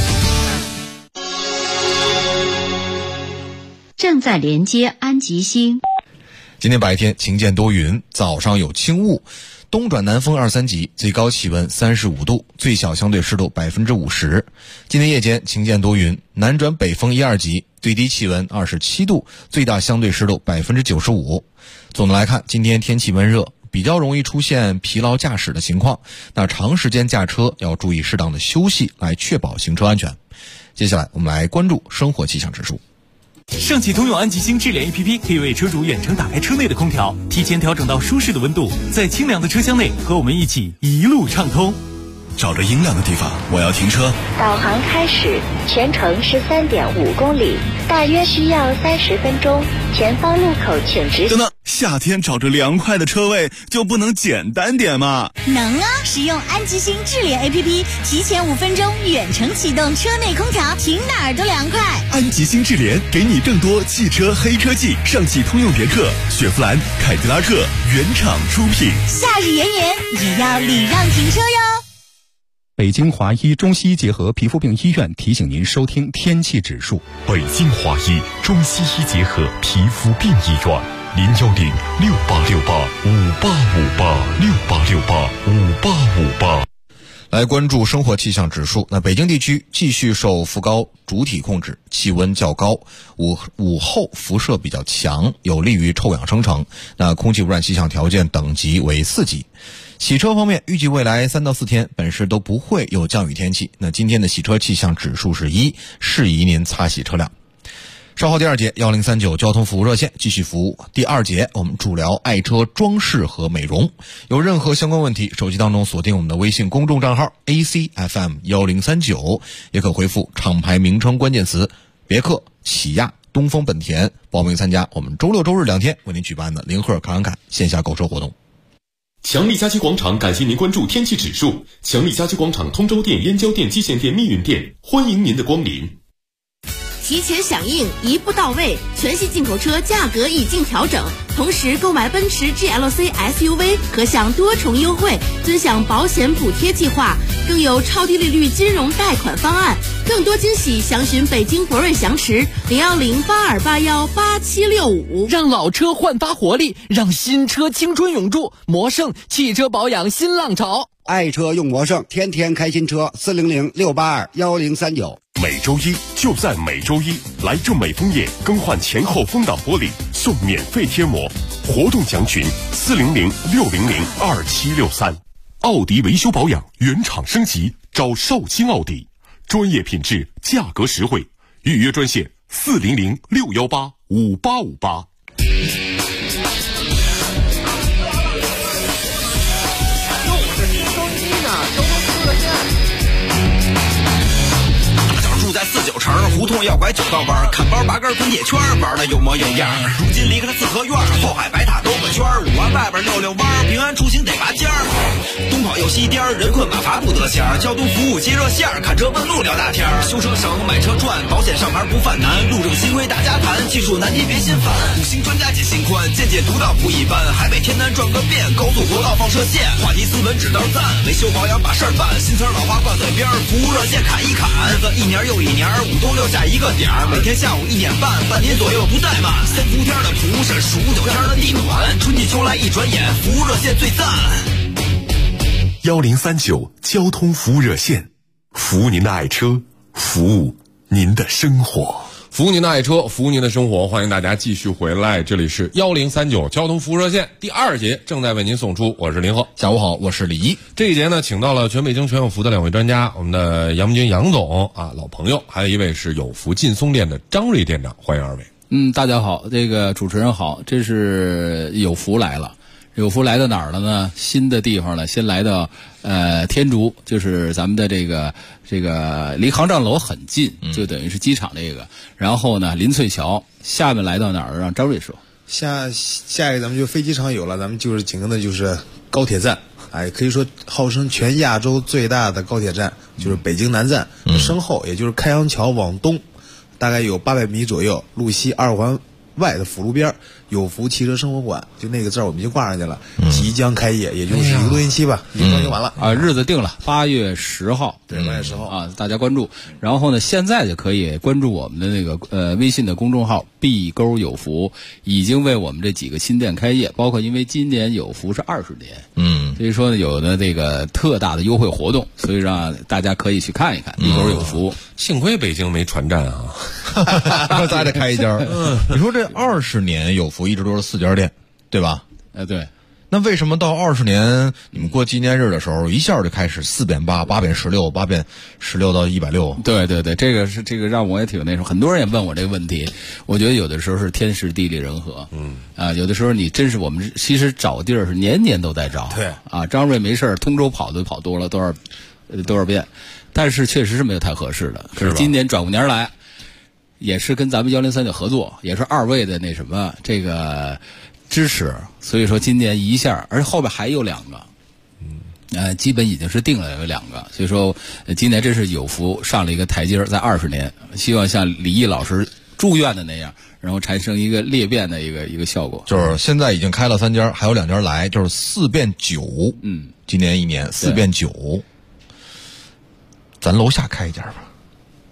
正在连接安吉星。 今天白天晴间多云，早上有轻雾，东转南风2、3级，最高气温35度，最小相对湿度50%。今天夜间晴间多云，南转北风1、2级，最低气温27度，最大相对湿度95%。总的来看，今天天气温热，比较容易出现疲劳驾驶的情况，那长时间驾车要注意适当的休息，来确保行车安全。接下来我们来关注生活气象指数。 上汽通用安吉星智联 APP 可以为车主远程打开车内的空调，提前调整到舒适的温度，在清凉的车厢内和我们一起一路畅通。 找着阴凉的地方，我要停车。 导航开始，全程13.5公里，大约需要30分钟。前方路口请直行。 等等，夏天找着凉快的车位就不能简单点吗？ 能啊！使用安吉星智联 APP， 提前5分钟远程启动车内空调，停哪儿都凉快。 安吉星智联给你更多汽车黑科技，上汽通用别克、雪佛兰、凯迪拉克原厂出品。 夏日炎炎也要礼让停车哟。 北京华医中西医结合皮肤病医院提醒您收听天气指数。 北京华医中西医结合皮肤病医院您要领68685858586858。 来关注生活气象指数。那北京地区继续受副高主体控制，气温较高，午后辐射比较强，有利于臭氧生成。那空气污染气象条件等级为4级。洗车方面，预计未来3到4天本市都不会有降雨天气。那今天的洗车气象指数是1，适宜您擦洗车辆。稍后第2节1039交通服务热线继续服务。第2节我们主聊爱车装饰和美容，有任何相关问题，手机当中锁定我们的微信公众账号 ACFM1039，也可回复厂牌名称关键词别克、起亚、东风本田，报名参加我们周6、周日2天为您举办的零赫卡朗凯线下购车活动。 强力家居广场感谢您关注天气指数。强力家居广场通州店、燕郊店、蓟县店、密云店，欢迎您的光临。 提前响应，一步到位，全系进口车价格已经调整，同时购买奔驰 GLC SUV 可享多重优惠，尊享保险补贴计划，更有超低利率金融贷款方案。更多惊喜，详询北京博瑞翔驰01082818765。 让老车焕发活力，让新车青春永驻。魔盛汽车保养新浪潮， 爱车用魔盛，天天开新车，400-682-1039。 每周一就在每周一，来正美枫叶更换前后风挡玻璃，送免费贴膜。活动详询400-600-2763。奥迪维修保养原厂升级，找绍兴奥迪，专业品质，价格实惠。预约专线400-618-5858。 住在49城，胡同要拐9道弯，看包拔根滚铁圈，玩的有模有样。如今离开了四合院，后海白塔兜个圈，5环外边溜溜弯，平安出行得拔尖儿。东跑又西颠，人困马乏不得闲。交通服务接热线，看车问路聊大天。修车省，买车赚，保险上牌不犯难。路政新规大家谈，技术难题别心烦。5星专家解心宽，见解独到不一般。海北天南转个遍，高速国道放射线，话题斯文指道赞。维修保养把事儿办，新词老话挂嘴边，服务热线砍一砍。日子一年又一年，5冬6夏一个点儿，每天下午1点半，半年左右不怠慢。3伏天的蒲是数9天的地暖，春季秋来一转眼，服务热线最赞。 1039交通服务热线，服务您的爱车，服务您的生活。 服务您的爱车，服务您的生活，欢迎大家继续回来，这里是1039交通服务热线第2节正在为您送出，我是林鹤。 下午好，我是李一。 这一节呢，请到了全北京全有福的2位专家，我们的杨文军杨总啊，老朋友，还有一位是有福劲松店的张瑞店长，欢迎2位。 大家好，这个主持人好，这是有福来了。有福来到哪儿了呢？新的地方了，先来到天竺，就是咱们的这个离航站楼很近，就等于是机场这个。然后呢，林翠桥，下面来到哪儿？让张瑞说。 下一个咱们就飞机场有了，咱们就是紧跟的就是高铁站，可以说号称全亚洲最大的高铁站，就是北京南站。身后也就是开阳桥往东，大概有800米左右，路西2环外的辅路边有福汽车生活馆，就那个字儿我们就挂上去了，即将开业，也就是1个多星期吧，已经装修完了日子定了，8月10号， 对，8月10号啊，大家关注。然后呢，现在就可以关注我们的那个微信的公众号“沟有福”，已经为我们这几个新店开业，包括因为今年有福是20年，所以说呢，有的这个特大的优惠活动，所以让大家可以去看一看“沟有福”。 幸亏北京没船站啊， 咱得开一家。你说这20年有福一直都是4家店，对吧？ 对。 那为什么到20年你们过纪念日的时候，一下就开始4变8、8变16、8变16到160？ 对，这个让我也挺那什么。很多人也问我这个问题，我觉得有的时候是天时地利人和，有的时候你真是我们其实找地儿是年年都在找， 对啊，张瑞没事通州跑多了多少遍，但是确实是没有太合适的。可是今年转过年来，也是跟咱们1039合作，也是2位的那什么这个支持，所以说今年一下，而后边还有2个，基本已经是定了有2个，所以说今年真是有福上了一个台阶，在20年，希望像李毅老师祝愿的那样，然后产生一个裂变的一个效果。 就是现在已经开了3家，还有2家来，就是4变9，今年1年4变9，咱楼下开一家吧。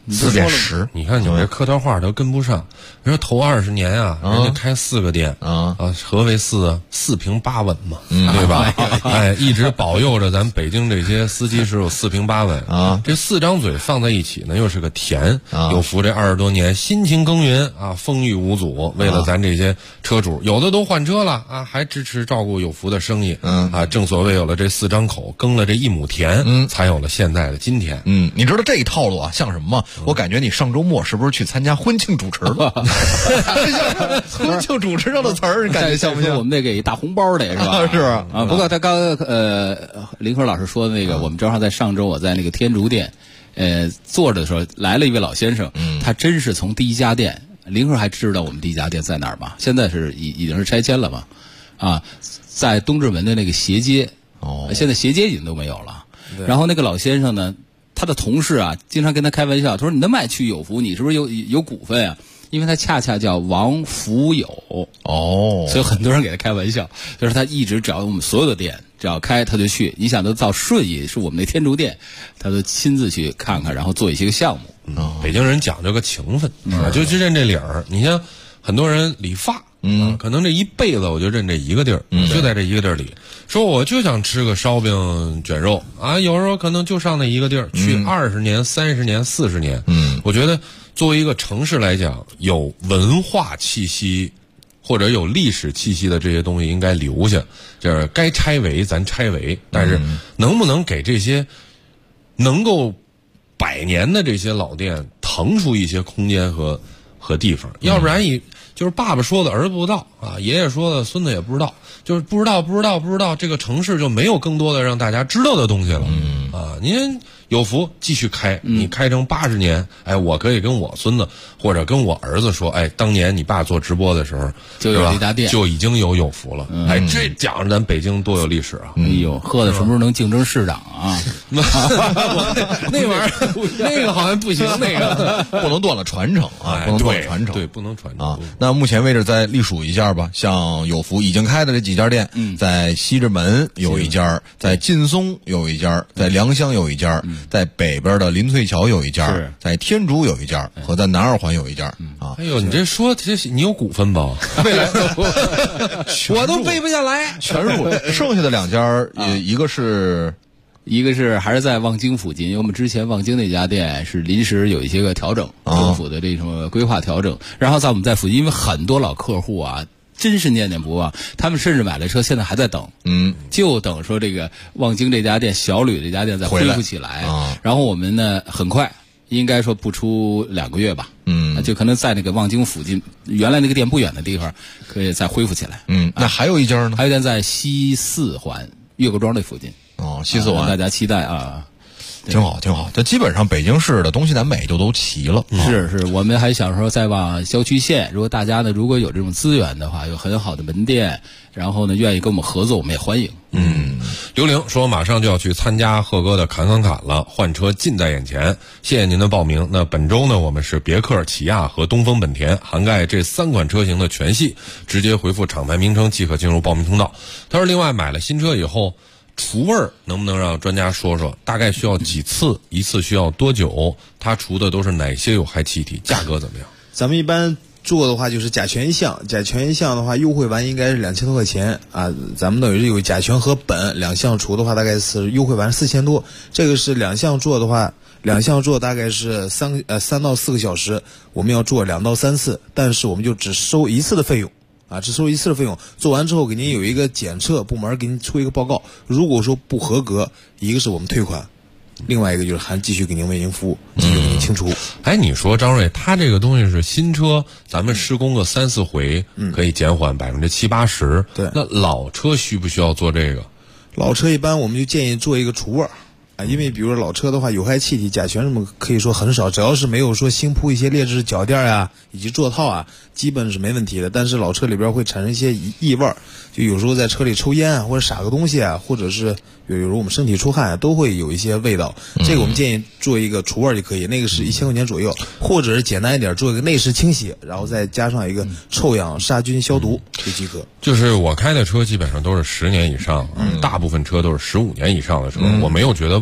4.10， 你看你们这客套话都跟不上。人说头20年啊，人家开4个店何为4平8稳嘛，对吧？哎，一直保佑着咱北京这些司机师傅4平8稳啊。这4张嘴放在一起呢，又是个甜。有福这20多年辛勤耕耘啊，风雨无阻，为了咱这些车主，有的都换车了啊，还支持照顾有福的生意。正所谓有了这4张口，耕了这1亩田，才有了现在的今天。 你知道这一套路啊像什么吗？我感觉你上周末是不是去参加婚庆主持了？婚庆主持上的词儿，你感觉像不像？ 我们得给一大红包得是吧？ 是啊。不过他刚林科老师说的那个，我们正好在上周我在那个天竺店，坐着的时候来了一位老先生，他真是从第一家店，林科还知道我们第一家店在哪儿吗？现在是已经是拆迁了嘛？啊，在东直门的那个斜街。现在斜街已经都没有了。然后那个老先生呢，他的同事啊，经常跟他开玩笑，他说：“你那么爱去有福，你是不是有股份啊？”因为他恰恰叫王福友所以很多人给他开玩笑，就是他一直只要我们所有的店只要开他就去。你想都到顺义是我们那天竺店，他都亲自去看看，然后做一些个项目。 北京人讲究个情分，就认这理儿。你像很多人理发。可能这一辈子我就认这一个地儿，就在这一个地儿里。说我就想吃个烧饼卷肉啊，有时候可能就上那一个地儿，去20年、30年、40年。我觉得作为一个城市来讲，有文化气息或者有历史气息的这些东西应该留下，就是该拆违咱拆违，但是能不能给这些能够100年的这些老店腾出一些空间和地方，要不然就是爸爸说的儿子不知道啊，爷爷说的孙子也不知道，就是不知道，这个城市就没有更多的让大家知道的东西了。您有福继续开，你开成80年，哎，我可以跟我孙子或者跟我儿子说，哎，当年你爸做直播的时候就有这家店， 就已经有福了。哎，这讲着咱北京多有历史啊！ 哎呦，贺的什么时候能竞争市长啊？ 那玩意儿，那个好像不行，那个不能断了传承啊，不能断了传承， 对，不能传承啊。那目前为止再隶属一下吧，像有福已经开的这几家店，在西直门有一家，在劲松有一家，在良乡有一家，在北边的林翠桥有一家，在天竺有一家，和在南二环有一家啊。 哎呦，你这说你有股份吧？ 未来我都背不下来， 全入。剩下的2家，一个是还是在望京附近，因为我们之前望京那家店是临时有一些个调整，政府的这种规划调整。然后在我们在附近，因为很多老客户啊，真是念念不忘，他们甚至买了车，现在还在等，就等说这个望京这家店、小吕这家店再恢复起来。然后我们呢，很快应该说不出2个月吧，就可能在那个望京附近原来那个店不远的地方，可以再恢复起来。 那还有一家呢？ 还有一家在西4环岳各庄这附近。 西4环， 大家期待啊。 挺好。这基本上北京市的东西南北就都齐了。 是，我们还想说再往郊区县，如果大家呢如果有这种资源的话，有很好的门店，然后呢愿意跟我们合作，我们也欢迎。 刘玲说马上就要去参加贺哥的侃了，换车近在眼前，谢谢您的报名。那本周呢，我们是别克、起亚和东风本田，涵盖这3款车型的全系，直接回复厂牌名称即可进入报名通道。他说另外买了新车以后，除味儿能不能让专家说说？大概需要几次？一次需要多久？它除的都是哪些有害气体？价格怎么样？ 咱们一般做的话就是甲醛一项的话，优惠完应该是2000多块钱啊。咱们等于是有甲醛和苯2项除的话，大概是优惠完4000多。这个是2项做的话，2项做大概是3到4个小时，我们要做2到3次，但是我们就只收一次的费用。只收一次的费用，做完之后给您有一个检测部门给您出一个报告，如果说不合格，一个是我们退款，另外一个就是还继续给您为您服务，继续给您清除。 哎，你说张瑞，他这个东西是新车，咱们施工个3、4回，可以减缓70%、80%。 对， 那老车需不需要做这个？ 老车一般我们就建议做一个除味儿。因为比如说老车的话，有害气体、甲醛什么可以说很少，只要是没有说新铺一些劣质脚垫啊，以及座套啊，基本是没问题的。但是老车里边会产生一些异味，就有时候在车里抽烟啊，或者撒个东西啊，或者是有时候我们身体出汗都会有一些味道。这个我们建议做一个除味就可以，那个是1000块钱左右，或者是简单一点做一个内饰清洗，然后再加上一个臭氧杀菌消毒就即可。 就是我开的车基本上都是10年以上，大部分车都是15年以上的车，我没有觉得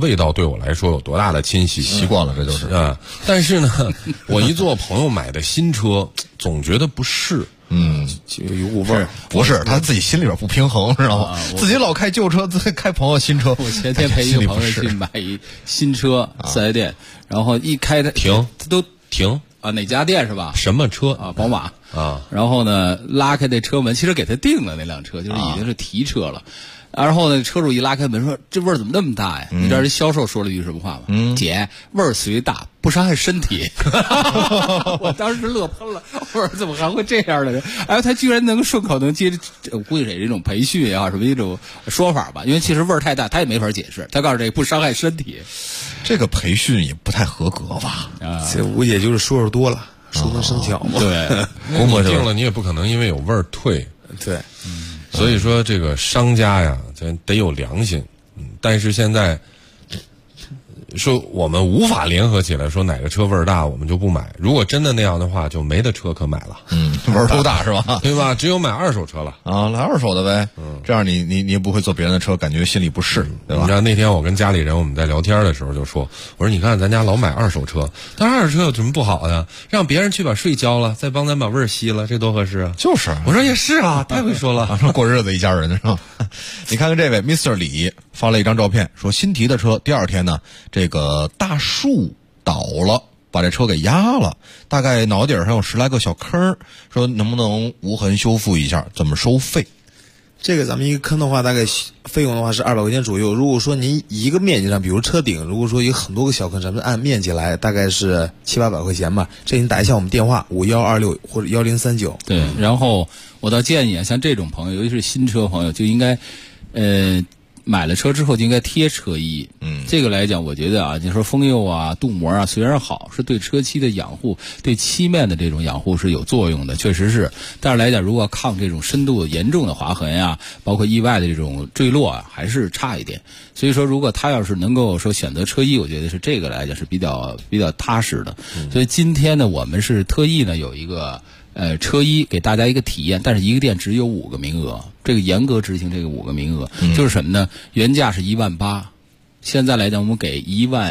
味道对我来说有多大的侵袭， 习惯了，这就是啊。但是呢，我一坐朋友买的新车，总觉得不适。 就有股味儿， 不是他自己心里边不平衡，知道吗？自己老开旧车，自己开朋友新车。 我前天陪一个朋友去买一新车4S店，然后一开它停啊，哪家店是吧？ 什么车啊？宝马啊。 然后呢，拉开那车门，其实给他定了那辆车，就是已经是提车了。然后呢，车主一拉开门说：“这味儿怎么那么大呀？”你知道人销售说了一句什么话吗？姐，味儿虽大，不伤害身体。我当时乐喷了，我说怎么还会这样的人？哎，他居然能顺口能接，我估计是这种培训也好，什么一种说法吧。因为其实味儿太大，他也没法解释。他告诉这不伤害身体， 这个培训也不太合格吧？ 这无解就是说多了，熟能生巧嘛。 对， 你定了，你也不可能因为有味儿退。 对。 所以说，这个商家呀，咱得有良心。但是现在说我们无法联合起来说哪个车味儿大，我们就不买。如果真的那样的话，就没得车可买了。 味儿都大是吧？ 对吧？只有买二手车了啊，来二手的呗。这样你也不会坐别人的车，感觉心里不适，对吧？ 你知道那天我跟家里人我们在聊天的时候就说，我说你看咱家老买二手车，但二手车有什么不好的？让别人去把税交了，再帮咱把味儿吸了，这多合适啊！ 就是， 我说也是啊，太会说了， 过日子一家人是吧？你看看这位 Mr. 李发了一张照片，说新提的车，第二天呢，这个大树倒了，把这车给压了，大概脑顶上有10来个小坑，说能不能无痕修复一下？怎么收费？ 这个咱们一个坑的话，大概费用的话是200块钱左右。如果说您一个面积上，比如车顶，如果说有很多个小坑，咱们按面积来，大概是700-800块钱吧。这您打一下我们电话5126或者1039。 对，然后我倒建议啊，像这种朋友，尤其是新车朋友，就应该，买了车之后就应该贴车衣。这个来讲，我觉得啊，你说封釉啊、镀膜啊，虽然好，是对车漆的养护、对漆面的这种养护是有作用的，确实是。但是来讲，如果抗这种深度严重的划痕啊，包括意外的这种坠落啊，还是差一点。所以说，如果他要是能够说选择车衣，我觉得是这个来讲是比较踏实的。所以今天呢，我们是特意呢有一个。车衣给大家一个体验，但是一个店只有5个名额，这个严格执行这个5个名额，就是什么呢？原价是18000，现在来讲我们给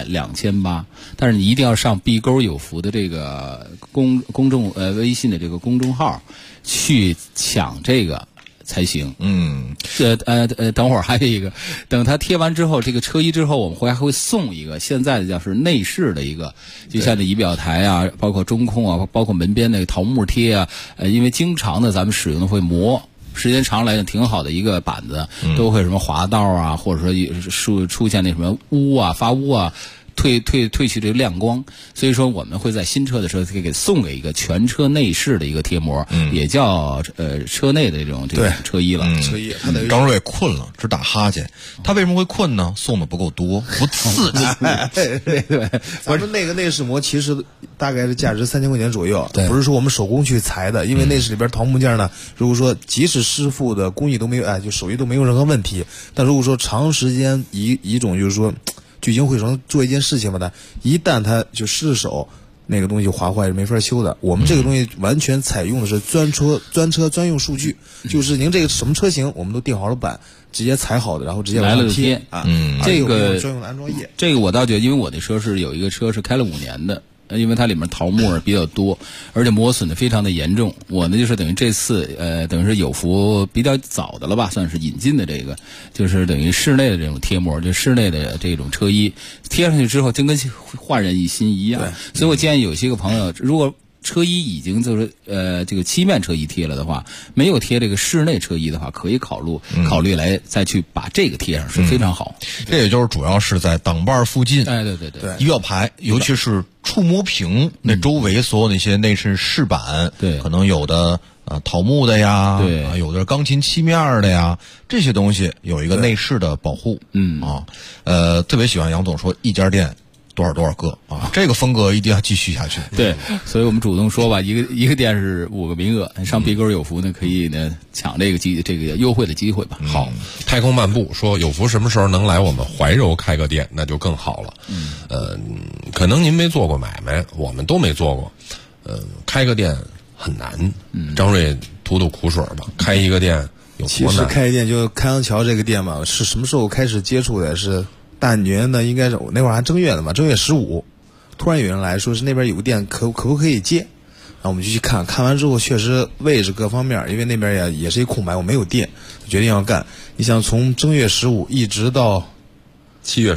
12800，但是你一定要上碧沟有福的这个公众微信的这个公众号去抢这个才行。等会儿还有一个，等他贴完之后，这个车衣之后，我们还会送一个现在的叫是内饰的一个，就像那仪表台啊，包括中控啊，包括门边那个桃木贴啊，因为经常的咱们使用的会磨。时间长来讲挺好的一个板子，都会什么滑道啊，或者说出现那什么污啊、发污啊。褪去这个亮光，所以说我们会在新车的时候给送给一个全车内饰的一个贴膜，也叫车内的这种车衣了。 车衣。 张瑞困了，只打哈欠。他为什么会困呢？送的不够多，不刺激。 对，咱们那个内饰膜其实大概是价值3000块钱左右，不是说我们手工去裁的，因为内饰里边桃木件呢，如果说即使师傅的工艺都没有，就手艺都没有任何问题，但如果说长时间一种就是说。聚精会神做一件事情吧，一旦他就失手，那个东西就划坏是没法修的。我们这个东西完全采用的是专车用数据，就是您这个什么车型，我们都定好了版，直接裁好的，然后直接来了贴啊。 这个专用的安装液， 这个我倒觉得，因为我那车是有一个车是开了5年的。因为它里面桃木比较多，而且磨损的非常的严重。我呢就是等于这次等于是有福比较早的了吧，算是引进的这个，就是等于室内的这种贴膜，就室内的这种车衣贴上去之后，就跟焕然一新一样。所以我建议有些个朋友，如果车衣已经就是这个漆面车衣贴了的话，没有贴这个室内车衣的话，可以考虑来再去把这个贴上，是非常好。 这也就是主要是在挡把附近， 对， 仪表盘，尤其是触摸屏那周围所有那些内饰板， 对， 可能有的桃木的呀， 对， 有的钢琴漆面的呀，这些东西有一个内饰的保护。特别喜欢杨总说一家店。多少个啊？这个风格一定要继续下去。 对，所以我们主动说吧，一个店是5个名额，上碧沟有福呢，可以呢抢这个优惠的机会吧。 好，太空漫步说有福什么时候能来我们怀柔开个店，那就更好了。可能您没做过买卖，我们都没做过。开个店很难。张瑞吐苦水吧，开一个店有多难？ 其实开一店就开阳桥这个店嘛，是什么时候开始接触的？是大年呢应该是那会儿还正月呢嘛，正月15，突然有人来说是那边有个店可不可以借，然后我们就去看完之后，确实位置各方面，因为那边也是一空白，我没有店，决定要干。你想从正月15一直到 7月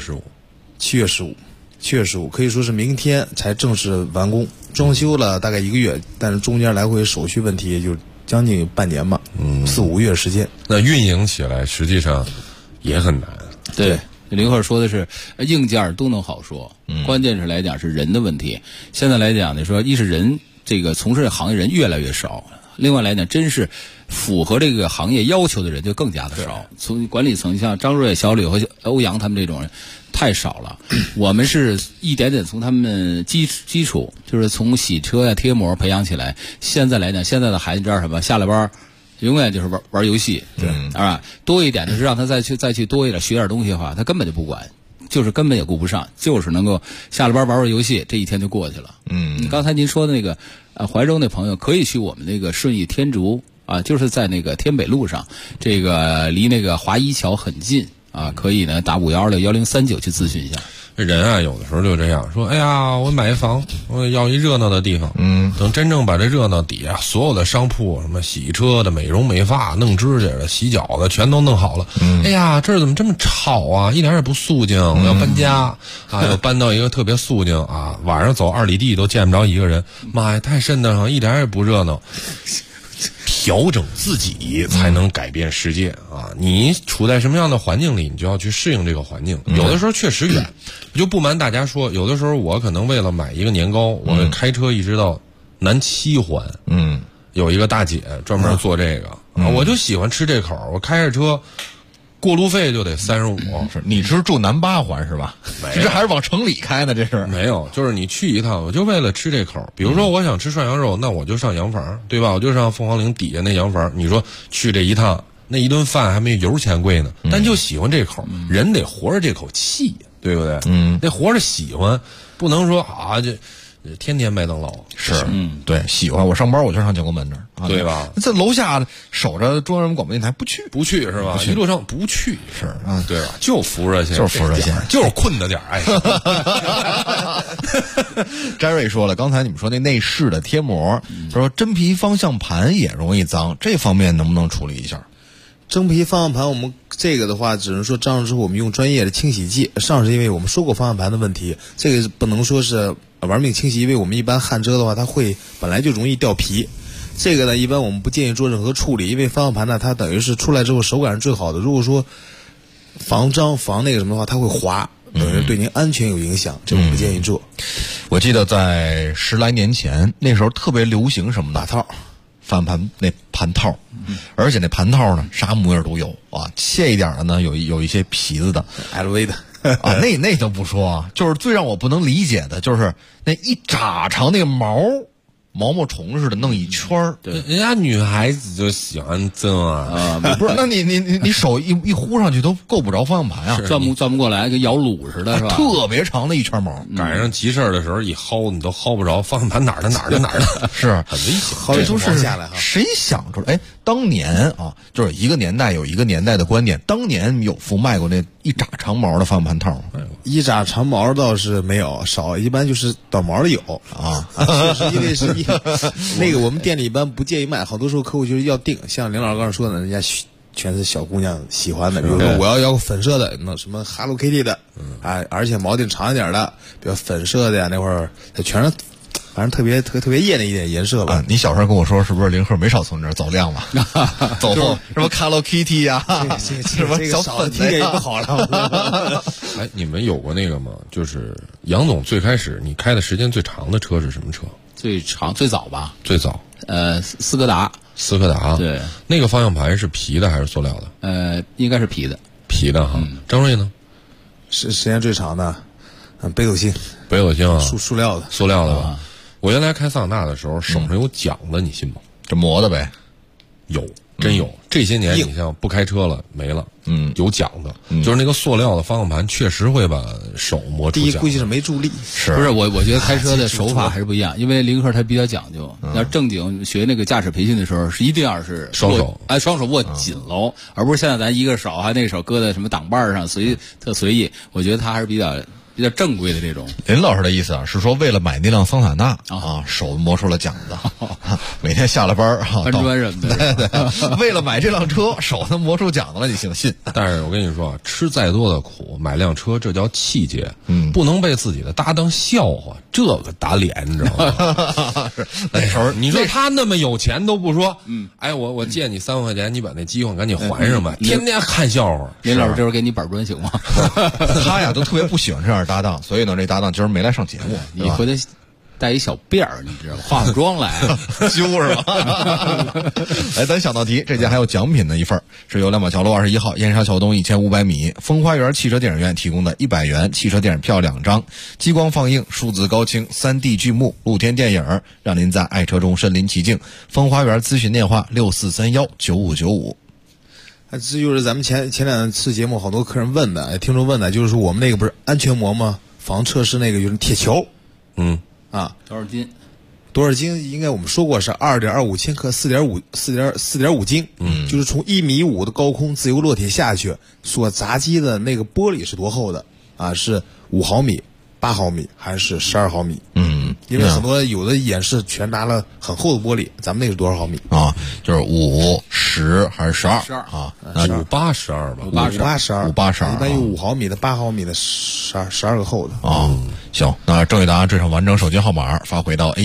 15， 可以说是明天才正式完工，装修了大概1个月，但是中间来回手续问题也就将近有半年吧，4、5月时间。 那运营起来实际上也很难。 对，林克说的是硬件都能好说，关键是来讲是人的问题。现在来讲呢，说一是人这个从事行业人越来越少，另外来讲真是符合这个行业要求的人就更加的少。从管理层像张瑞、小柳和欧阳他们这种人太少了。我们是一点点从他们基础，就是从洗车呀、贴膜培养起来。现在来讲，现在的孩子知道什么？下了班永远就是玩游戏，对，啊，多一点的是让他再去多一点学点东西的话，他根本就不管，就是根本也顾不上，就是能够下了班玩游戏，这一天就过去了。刚才您说的那个怀州那朋友可以去我们那个顺义天竺啊，就是在那个天北路上，这个离那个华一桥很近啊，可以呢打516-1039去咨询一下。 人啊，有的时候就这样说，哎呀，我买一房，我要一热闹的地方。等真正把这热闹底下所有的商铺，什么洗车的、美容美发、弄指甲的、洗脚的，全都弄好了。哎呀，这儿怎么这么吵啊？一点也不肃静。我要搬家啊，要搬到一个特别肃静啊，晚上走2里地都见不着一个人。妈呀，太瘆得慌，一点也不热闹。调整自己才能改变世界啊！你处在什么样的环境里，你就要去适应这个环境。有的时候确实远，就不瞒大家说，有的时候我可能为了买一个年糕，我会开车一直到南7环。有一个大姐专门做这个，我就喜欢吃这口，我开着车。过路费就得35。 是你是住南8环是吧？这还是往城里开呢？这是没有，就是你去一趟，我就为了吃这口。比如说我想吃涮羊肉，那我就上洋房，对吧？我就上凤凰岭底下那洋房。你说去这一趟，那一顿饭还没油钱贵呢，但就喜欢这口，人得活着这口气，对不对？得活着喜欢，不能说啊这。天天麦当劳是，对，喜欢我上班我就上建国门这儿， 对吧？ 在楼下守着中央人民广播电台不去是吧？一路上不去是啊， 对吧？就扶着先，就是困着点哎。 詹瑞说了，刚才你们说那内饰的贴膜，他说真皮方向盘也容易脏，这方面能不能处理一下？ 真皮方向盘，我们这个的话，只能说脏了之后，我们用专业的清洗剂。上是因为我们说过方向盘的问题，这个不能说是玩命清洗，因为我们一般焊车的话，它会本来就容易掉皮。这个呢，一般我们不建议做任何处理，因为方向盘呢，它等于是出来之后手感是最好的。如果说防脏防那个什么的话，它会滑，等于对您安全有影响，这我们不建议做。 我记得在10来年前，那时候特别流行什么的套。方向盘那盘套，而且那盘套呢啥模样都有啊，切一点的呢有一些皮子的 LV 的啊，那都不说啊，就是最让我不能理解的就是那一拃长那个毛虫似的弄一圈儿， 对，人家女孩子就喜欢这啊， 不是？那你手一呼上去都够不着方向盘啊， 转不过来，跟摇橹似的，是吧？ 特别长的一圈毛， 赶上急事的时候一薅，你都薅不着方向盘哪儿的， 是很危险。 这都是谁想出来？哎，当年啊，就是一个年代有一个年代的观点。当年有福卖过那一拃长毛的方向盘套吗？ 一拃长毛倒是没有，少，一般就是短毛的有啊。确实，因为是那个我们店里一般不建议卖，好多时候客户就是要定，像林老师刚才说的，人家全是小姑娘喜欢的，比如说我要粉色的，那什么 Hello Kitty 的，而且毛顶长一点的，比如粉色的呀，那会儿全是。反正特别艳的一点颜色吧。 你小时候跟我说，是不是林鹤没少从这儿走量嘛？走后什么 Hello Kitty 呀，什么小粉的也不好了。 哎，你们有过那个吗？就是杨总最开始你开的时间最长的车是什么车？ 最早吧。 最早。 斯柯达。 斯柯达。 对。 那个方向盘是皮的还是塑料的？应该是皮的。 皮的哈。张瑞呢？ 时间最长的，北斗星啊。 塑料的吧。我原来开桑塔纳的时候，手上有奖的，你信吗？ 这磨的呗， 有真有。这些年你像不开车了没了，有讲的，就是那个塑料的方向盘确实会把手磨出。 第一估计是没助力， 不是我觉得开车的手法还是不一样，因为林克他比较讲究，要正经学那个驾驶培训的时候，是一定要是双手握紧喽，而不是现在咱一个手还那个手搁在什么挡把上特随意。我觉得他还是比较正规的这种。 林老师的意思啊，是说为了买那辆桑塔纳手磨出了茧子，每天下了班搬砖什么的， 对，为了买这辆车，手能磨出茧子了，你信不信？ 但是我跟你说啊，吃再多的苦，买辆车这叫气节，不能被自己的搭档笑话，这个打脸，你知道吗？那时候你说他那么有钱都不说，哎，我借你3万块钱，你把那机换赶紧还上吧，天天看笑话。 林老师这会儿给你板砖行吗？ 他呀都特别不喜欢这样搭档，所以呢，这搭档今儿没来上节目。 你回头带一小辫儿，你知道吗？化妆来揪是吧？哎，咱想到题，这节还有奖品的一份，是由亮马桥路21号燕莎桥东1500米风花园汽车电影院提供的100元汽车电影票2张，激光放映、数字高清、3D 剧目、露天电影，让您在爱车中身临其境。风花园咨询电话64319595。 这就是咱们前2次节目好多客人问的，听众问的，就是说我们那个不是安全膜吗？防测试那个就是铁球， 多少斤？ 多少斤？应该我们说过是2.25千克，4.5斤。就是从1.5米的高空自由落体下去，所砸击的那个玻璃是多厚的啊？是5毫米、8毫米还是12毫米？因为很多有的演示全拿了很厚的玻璃，咱们那是多少毫米啊？就是5、10还是12啊 ？5、8、12吧 ，5、8、12，5、 8、12， 一般有5毫米的、8毫米的、12个厚的啊。行，那正确答案这上完整手机号码发回到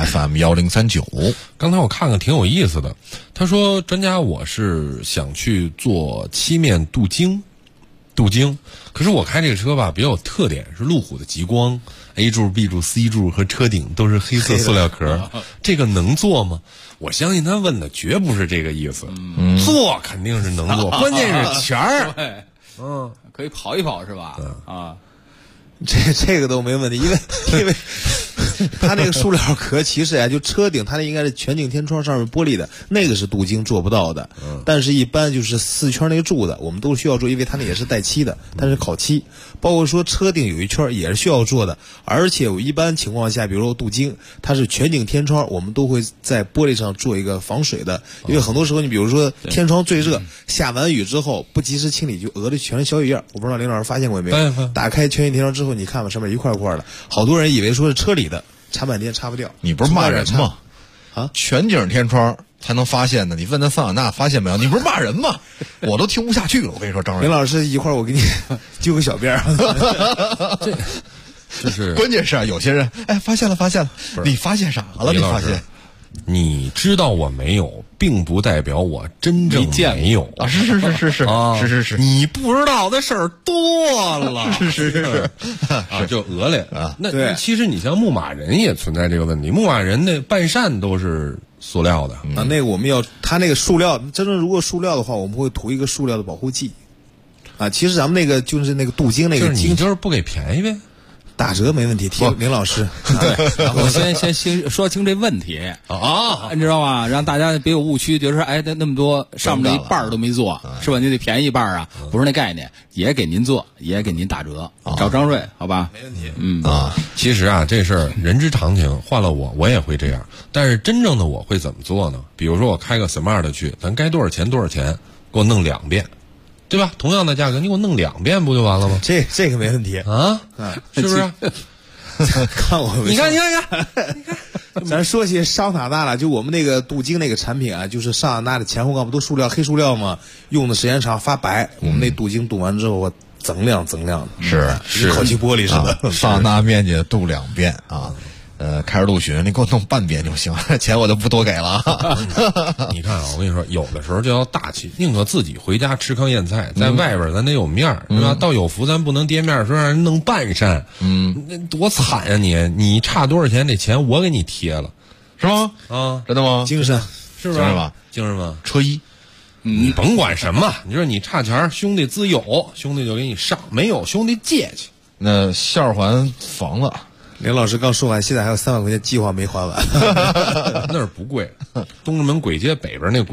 ACFM1039。 刚才我看看挺有意思的，他说专家我是想去做漆面镀晶，可是我开这个车吧比较有特点，是路虎的极光 A 柱 B 柱 C 柱和车顶都是黑色塑料壳，这个能做吗？我相信他问的绝不是这个意思，做肯定是能做，关键是钱儿。 对，可以跑一跑是吧？啊， 这个都没问题，因为它那个塑料壳其实就车顶它那应该是全景天窗上面玻璃的，那个是镀晶做不到的。但是一般就是4圈那个柱子我们都需要做，因为它那也是带漆的，但是烤漆。包括说车顶有一圈也是需要做的，而且我一般情况下比如说镀晶它是全景天窗，我们都会在玻璃上做一个防水的，因为很多时候你比如说天窗最热，下完雨之后不及时清理就额里全是小雨印，我不知道林老师发现过没有？打开全景天窗之后你看吧，上面一块块的，好多人以为说是车里的，插半天插不掉。 你不是骂人吗？啊，全景天窗才能发现的，你问他桑塔纳发现没有？你不是骂人吗？我都听不下去了。我跟你说，张林老师，一会儿我给你揪个小辫儿。 这就是关键是啊，有些人发现了，你发现啥了？你发现？ 你知道我没有，并不代表我真正没有啊！是， 你不知道的事儿多了， 是啊，就讹来啊！那其实你像牧马人也存在这个问题，牧马人那半扇都是塑料的啊。那个我们它那个塑料，真正如果塑料的话，我们会涂一个塑料的保护剂啊。其实咱们那个就是那个镀晶那个， 你就是不给便宜呗。 打折没问题，听林老师。 对，然后先说清这问题啊，你知道吗？让大家别有误区，觉得说那么多上面那一半都没做，是吧？你得便宜一半啊，不是那概念，也给您做，也给您打折，找张瑞，好吧？ 没问题。 其实啊，这事儿人之常情，换了我也会这样。但是真正的我会怎么做呢？比如说我开个 Smart 去，咱该多少钱，给我弄2遍。对吧？同样的价格，你给我弄2遍不就完了吗？ 这个没问题啊，是不是？ 看我， 你看， 咱说些桑塔纳了，就我们那个镀晶那个产品啊，就是桑塔纳的前后杠不都塑料黑塑料吗？用的时间长发白，我们那镀晶镀完之后锃亮的， 是烤漆玻璃似的。 桑塔纳面积镀2遍啊。开着陆巡，你给我弄半遍就行，钱我就不多给了。 你看啊，我跟你说，有的时候就要大气，宁可自己回家吃糠咽菜，在外边咱得有面儿，对吧？到有福咱不能跌面，说让人弄半扇，那多惨啊！你差多少钱，这钱我给你贴了，是吗？啊， 真的吗？ 精神是不是吧？精神吗？ 车衣， 你甭管什么，你说你差钱，兄弟自有，兄弟就给你上；没有，兄弟借去。 那馅儿还房子。 林老师刚说完，现在还有3万块钱计划没还完。 那儿不贵，东直门簋街北边那贵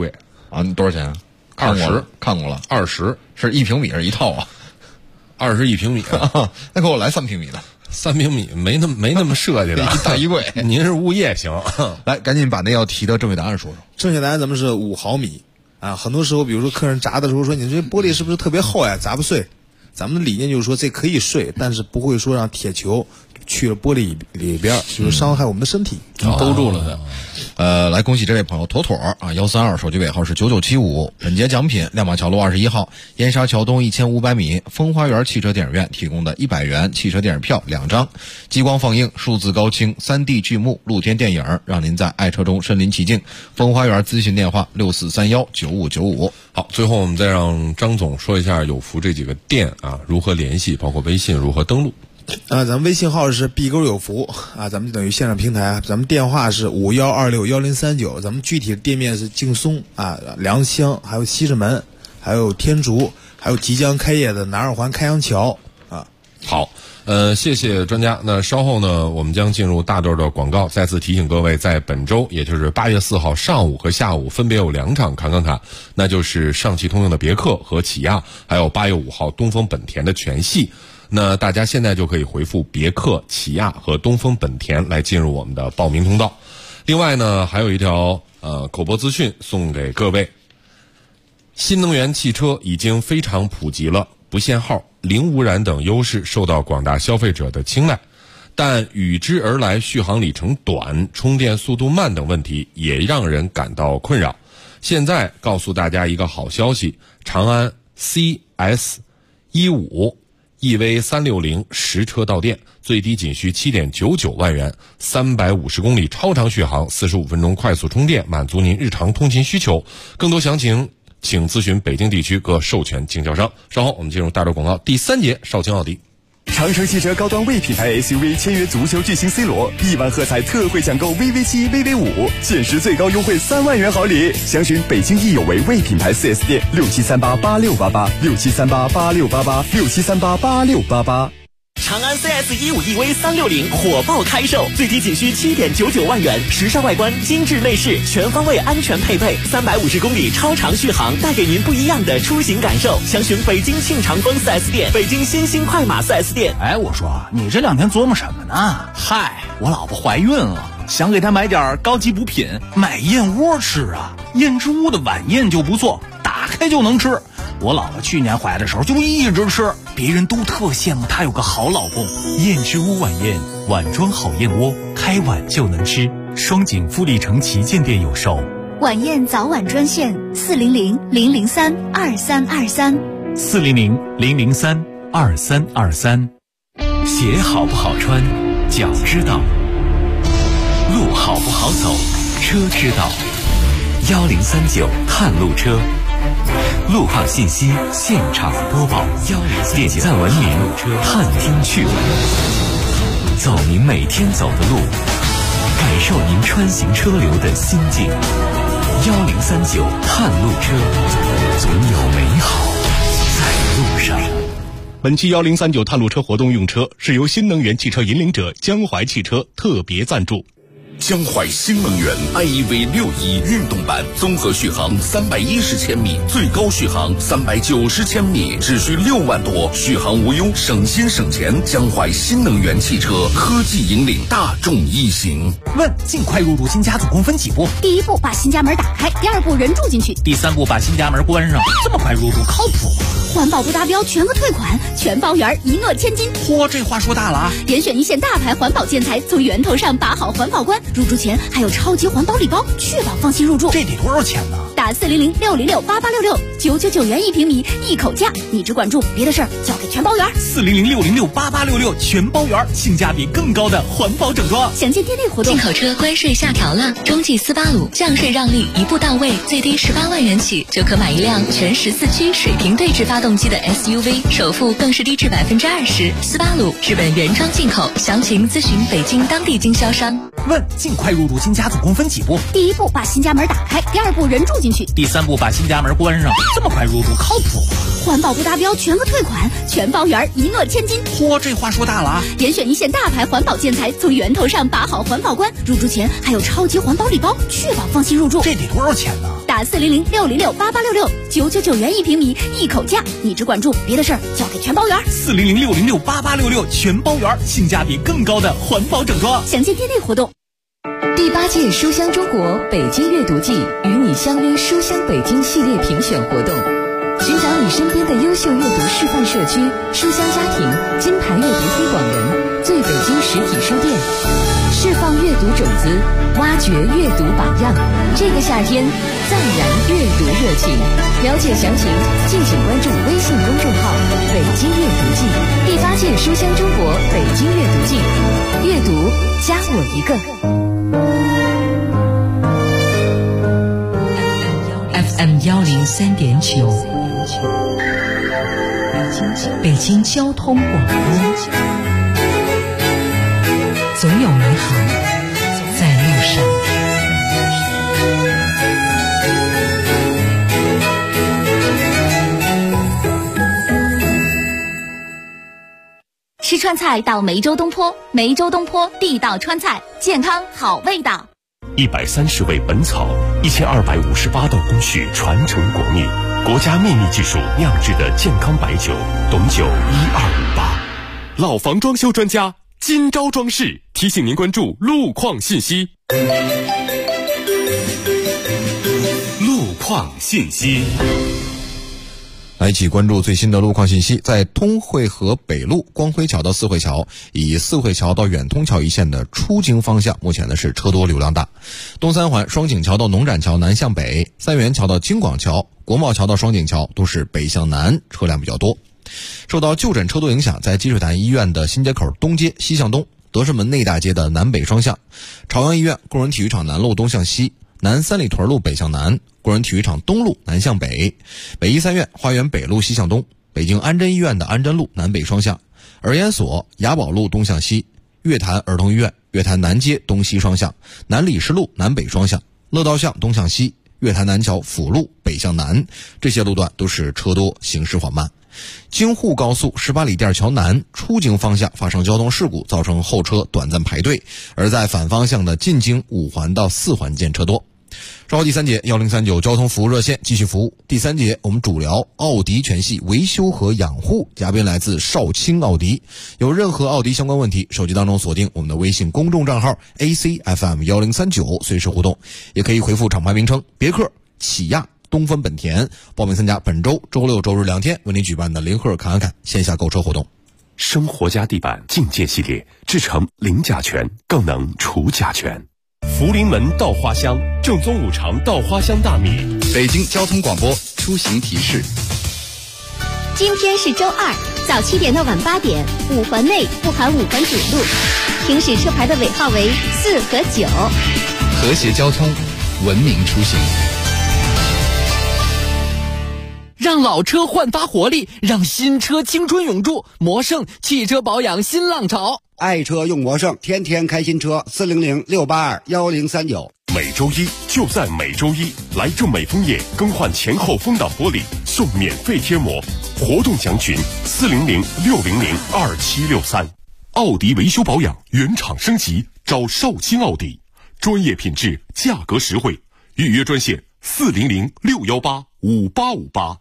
啊，多少钱 ？20， 看过了 ，20 是1平米是一套啊 ，21平米啊， 那给我来3平米的。 3平米没那么设计的大衣柜。 您是物业行， 来赶紧把那要提的正确答案说说。 正确答案咱们是5毫米啊。很多时候，比如说客人砸的时候说你这玻璃是不是特别厚呀，砸不碎？咱们的理念就是说这可以碎，但是不会说让铁球去了玻璃里边，就是伤害我们的身体， 兜住了的。 来恭喜这位朋友妥妥啊，132手机尾号是9975，本节奖品亮马桥路21号燕莎桥东1500米风花园汽车电影院提供的100元汽车电影票2张，激光放映、数字高清、3D 剧目、露天电影，让您在爱车中身临其境。风花园咨询电话64319595。 好，最后我们再让张总说一下有福这几个店啊如何联系，包括微信如何登录。 咱们微信号是碧沟有福啊，咱们等于线上平台，咱们电话是51261039，咱们具体的店面是劲松啊、良乡，还有西直门，还有天竺，还有即将开业的南二环开阳桥啊。 好，谢谢专家。那稍后呢，我们将进入大段的广告。再次提醒各位，在本周，也就是8月4号上午和下午，分别有2场侃侃侃，那就是上汽通用的别克和起亚，还有8月5号东风本田的全系。那大家现在就可以回复别克、起亚和东风本田来进入我们的报名通道。另外呢，还有一条口播资讯送给各位。新能源汽车已经非常普及了，不限号、零污染等优势受到广大消费者的青睐，但与之而来续航里程短、充电速度慢等问题也让人感到困扰。现在告诉大家一个好消息，长安 CS15 EV360实车到店，最低仅需7.99万元，350公里超长续航，45分钟快速充电，满足您日常通勤需求。更多详情请咨询北京地区各授权经销商。稍后我们进入大段广告第3节，少卿奥迪。 长城汽车高端 V 品牌 SUV 签约足球巨星 C 罗，1万喝彩特惠抢购 VV7、VV5，限时最高优惠3万元好礼。详询北京易有为 V 品牌 4S 店，67388688，67388688，67388688。 长安 CS15 EV360火爆开售，最低仅需7.99万元，时尚外观，精致内饰，全方位安全配备，350公里超长续航，带给您不一样的出行感受。详询北京庆长丰 4S 店、北京新兴快马 4S 店。 哎，我说你这2天琢磨什么呢？嗨，我老婆怀孕了，想给她买点高级补品，买燕窝吃啊。燕之屋的晚宴就不错，打开就能吃。我老婆去年怀的时候就一直吃，别人都特羡慕她有个好老公。 燕之屋晚宴，碗装好燕窝，开碗就能吃。双井富力城旗舰店有售。 晚宴早晚专线 400-003-2323，400-003-2323。 鞋好不好穿，脚知道；路好不好走，车知道。1039探路车，路况信息现场播报，点赞文明，探听趣闻，走您每天走的路，感受您穿行车流的心境。1039探路车，总有美好在路上。 本期1039探路车活动用车是由新能源汽车引领者江淮汽车特别赞助。 江淮新能源 iEV61运动版，综合续航310千米，最高续航390千米，只需6万多，续航无忧，省心省钱。江淮新能源汽车科技引领大众一行。 问：尽快入住新家总共分几步？ 第1步把新家门打开，第2步人住进去， 第3步把新家门关上。这么快入住靠谱吗？ 环保不达标全额退款，全包圆，一诺千金。 嚯，这话说大了啊！ 点选一线大牌环保建材，从源头上把好环保关。入住前还有超级环保礼包，确保放心入住。 这得多少钱呢？ 打400-606-8866，999元1平米，一口价，你只管住，别的事儿交给全包圆。 400-606-8866，全包圆，性价比更高的环保整装。 详见店内活动。 进口车关税下调了，中继斯巴鲁降税让利一步到位，最低18万元起就可买一辆全14驱水平对置发动动机的 SUV， 首付更是低至20%。斯巴鲁日本原装进口，详情咨询北京当地经销商。 问：尽快入住新家总共分几步？ 第一步把新家门打开，第二步人住进去， 第三步把新家门关上。这么快入住靠谱吗？ 环保不达标全额退款，全包圆，一诺千金。 嚯，这话说大了啊！ 严选一线大牌环保建材，从源头上把好环保关。入住前还有超级环保礼包，确保放心入住。 这得多少钱呢？ 打400-606-8866，999元1平米，一口价。你只管住，别的事儿交给全包圆。 400-606-8866，全包圆，性价比更高的环保整装。 详见店内活动。 第8届书香中国北京阅读季与你相约书香北京系列评选活动，寻找你身边的优秀阅读示范社区、书香家庭、金牌阅读推广人、最北京实体书店，释放阅读种子，挖掘阅读榜样。这个夏天，再燃阅读热情。了解详情，敬请关注微信公众号“北京阅读季”。第8届书香中国北京阅读季，阅读加我一个。FM 103.9，北京交通广播，总有美好在路上。 吃川菜到梅州东坡，梅州东坡地道川菜，健康好味道。 130味本草，1258道工序传承国秘，国家秘密技术酿制的健康白酒，董酒1258。老房装修专家金招装饰提醒您关注路况信息。路况信息。 来一起关注最新的路况信息。在通惠河北路光辉桥到四惠桥，以四惠桥到远通桥一线的出京方向，目前呢是车多流量大。东三环双井桥到农展桥南向北，三元桥到京广桥、国贸桥到双井桥都是北向南，车辆比较多。受到就诊车多影响，在积水潭医院的新街口东街西向东，德胜门内大街的南北双向，朝阳医院工人体育场南路东向西，南三里屯路北向南，工人体育场东路南向北，北医三院花园北路西向东，北京安贞医院的安贞路南北双向，儿研所雅宝路东向西，月坛儿童医院月坛南街东西双向，南礼士路南北双向，乐道巷东向西，月坛南桥辅路北向南，这些路段都是车多，行驶缓慢。京沪高速18里店桥南出京方向发生交通事故，造成后车短暂排队，而在反方向的进京5环到4环间车多。稍后第3节1039交通服务热线继续服务。第3节我们主聊奥迪全系维修和养护，嘉宾来自少卿奥迪。有任何奥迪相关问题，手机当中锁定我们的微信公众账号 ACFM1039，随时互动，也可以回复厂牌名称别克、起亚、东风本田，报名参加本周周六周日2天为您举办的零赫侃侃线下购车活动。 生活家地板境界系列，制成零甲醛，更能除甲醛。福临门稻花香，正宗五常稻花香大米。 北京交通广播出行提示： 今天是周二，早7点到晚8点，5环内不含5环主路，行驶车牌的尾号为4和9。 和谐交通，文明出行。 让老车焕发活力，让新车青春永驻。魔胜汽车保养新浪潮， 爱车用魔胜，天天开新车。400-682-1039。 每周一就在每周一，来正美枫叶更换前后风挡玻璃，送免费贴膜。活动详询400-600-2763。奥迪维修保养原厂升级，找少卿奥迪，专业品质，价格实惠。预约专线400-618-5858。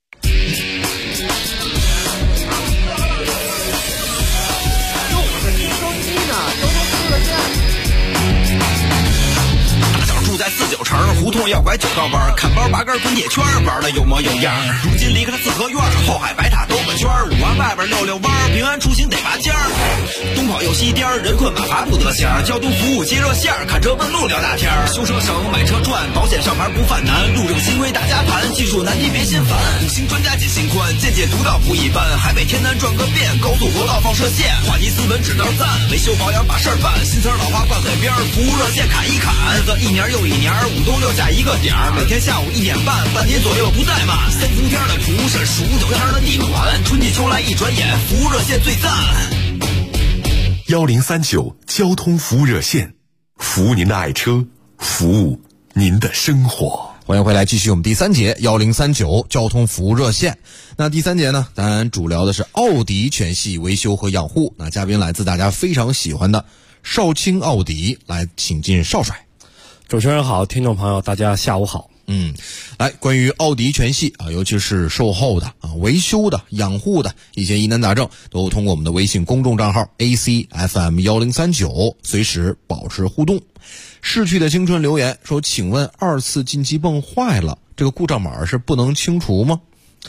在49城胡同要拐9道弯，看包拔根滚铁圈，玩的有模有样。如今离开了四合院，后海白塔兜个圈，5环外边溜弯，平安出行得拔尖儿。东跑右西颠，人困马乏不得闲。交通服务接热线，看车问路聊大天。修车省买车赚，保险上牌不犯难。路政新规大家盘，技术难题别心烦。5星专家解心宽，见解独到不一般。海北天南转个遍，高速国道放射线。话题斯文指道赞，维修保养把事儿办。新词老话挂嘴边，服务热线砍一砍。日子一年又一年，5冬6 下一个点儿，每天下午1点半，半点左右不怠慢。三伏天的蒲是数9天的地款，春季秋来一转眼，服务热线最赞。 1039交通服务热线，服务您的爱车，服务您的生活。 欢迎回来，继续我们第3节1039交通服务热线。那第3节呢，当然主聊的是奥迪全系维修和养护。那嘉宾来自大家非常喜欢的少卿奥迪，来请进少帅。 主持人好，听众朋友大家下午好。 来，关于奥迪全系啊，尤其是售后的啊、维修的、养护的一些疑难杂症，都通过我们的微信公众账号 ACFM1039随时保持互动。逝去的青春留言说，请问2次进气泵坏了，这个故障码是不能清除吗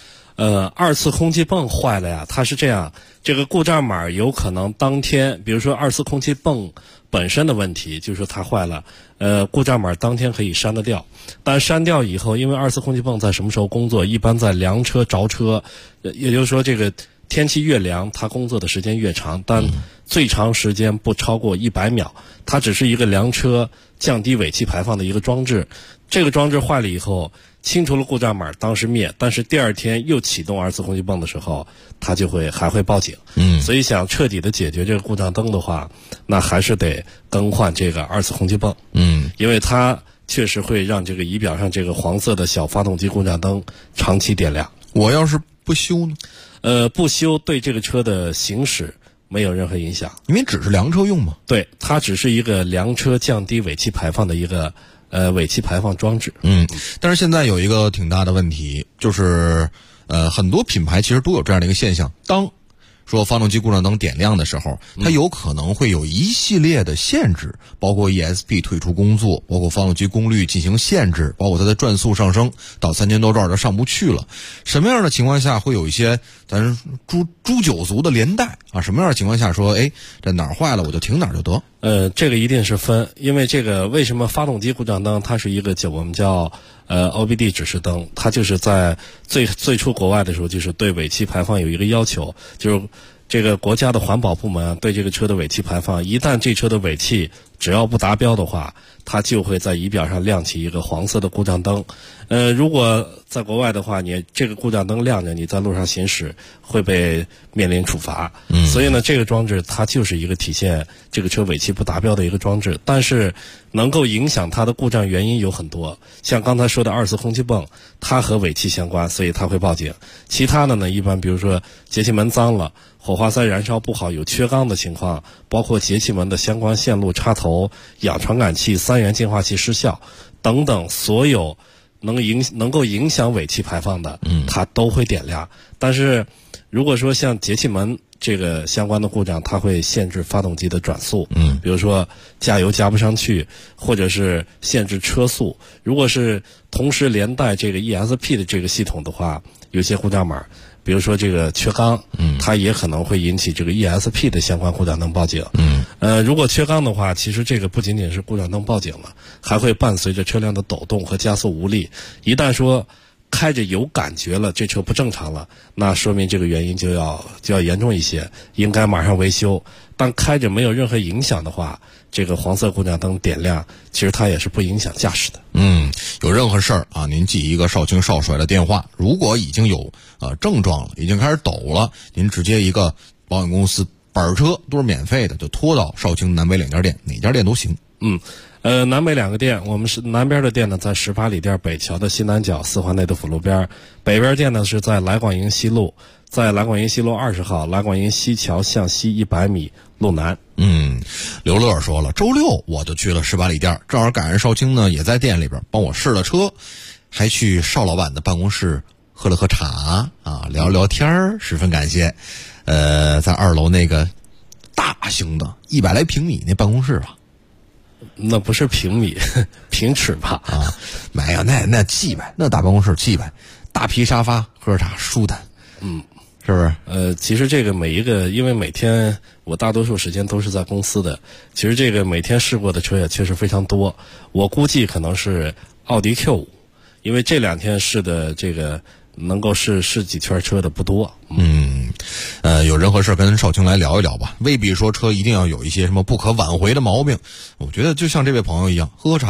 ？2次空气泵坏了呀，它是这样，这个故障码有可能当天，比如说2次空气泵本身的问题，就是说它坏了，故障码当天可以删得掉，但删掉以后，因为2次空气泵在什么时候工作？一般在凉车、着车，也就是说这个天气越凉，它工作的时间越长，但最长时间不超过100秒。它只是一个凉车降低尾气排放的一个装置，这个装置坏了以后，清除了故障码当时灭，但是第2天又启动2次空气泵的时候，它就还会报警。所以想彻底的解决这个故障灯的话，那还是得更换这个2次空气泵。因为它确实会让这个仪表上这个黄色的小发动机故障灯长期点亮。 我要是不修呢？ 不修对这个车的行驶没有任何影响， 因为只是凉车用嘛。 对，它只是一个凉车降低尾气排放的一个尾气排放装置。 但是现在有一个挺大的问题，就是很多品牌其实都有这样的一个现象，当说发动机故障灯点亮的时候，它有可能会有一系列的限制，包括 ESP 退出工作，包括发动机功率进行限制，包括它的转速上升到3000多转就上不去了。什么样的情况下会有一些咱诛九族的连带啊？什么样的情况下说，这哪儿坏了我就停哪儿就得？ 这个一定是分，因为这个为什么发动机故障灯它是一个我们叫OBD 指示灯，它就是在最初国外的时候，就是对尾气排放有一个要求，就是这个国家的环保部门对这个车的尾气排放，一旦这车的尾气只要不达标的话，它就会在仪表上亮起一个黄色的故障灯。如果在国外的话，你这个故障灯亮着，你在路上行驶会被面临处罚。所以呢，这个装置它就是一个体现这个车尾气不达标的一个装置。但是能够影响它的故障原因有很多，像刚才说的2次空气泵，它和尾气相关，所以它会报警。其他的呢，一般比如说节气门脏了，火花塞燃烧不好，有缺缸的情况，包括节气门的相关线路插头、氧传感器、3元净化器失效等等，所有能够影响尾气排放的，它都会点亮。但是如果说像节气门这个相关的故障，它会限制发动机的转速，比如说加油加不上去，或者是限制车速。如果是同时连带这个 ESP 的这个系统的话，有些故障码，比如说这个缺缸，它也可能会引起这个 ESP 的相关故障灯报警。如果缺缸的话，其实这个不仅仅是故障灯报警了，还会伴随着车辆的抖动和加速无力。一旦说开着有感觉了，这车不正常了，那说明这个原因就要严重一些，应该马上维修。但开着没有任何影响的话，这个黄色故障灯点亮，其实它也是不影响驾驶的。 有任何事儿啊，您记一个少卿少帅的电话。如果已经有症状了，已经开始抖了，您直接一个保险公司板车都是免费的，就拖到少卿南北2家店，哪家店都行。 南北2个店，我们是南边的店呢在18里店北桥的西南角4环内的辅路边，北边店呢是在来广营西路，在来广营西路20号，来广营西桥向西100米路南。 刘乐说了，周六我就去了18里店，正好赶上少卿呢也在店里边帮我试了车，还去邵老板的办公室喝了喝茶啊，聊聊天，十分感谢。在2楼那个大型的100来平米那办公室吧。 那不是平米，平尺吧？ 没有，那700，那大办公室700，大皮沙发，喝茶舒坦。是不是？ 其实这个每一个，因为每天我大多数时间都是在公司的，其实这个每天试过的车也确实非常多。我估计可能是奥迪 Q5，因为这2天试的这个能够试几圈车的不多。 有任何事跟少卿来聊一聊吧，未必说车一定要有一些什么不可挽回的毛病。我觉得就像这位朋友一样，喝喝茶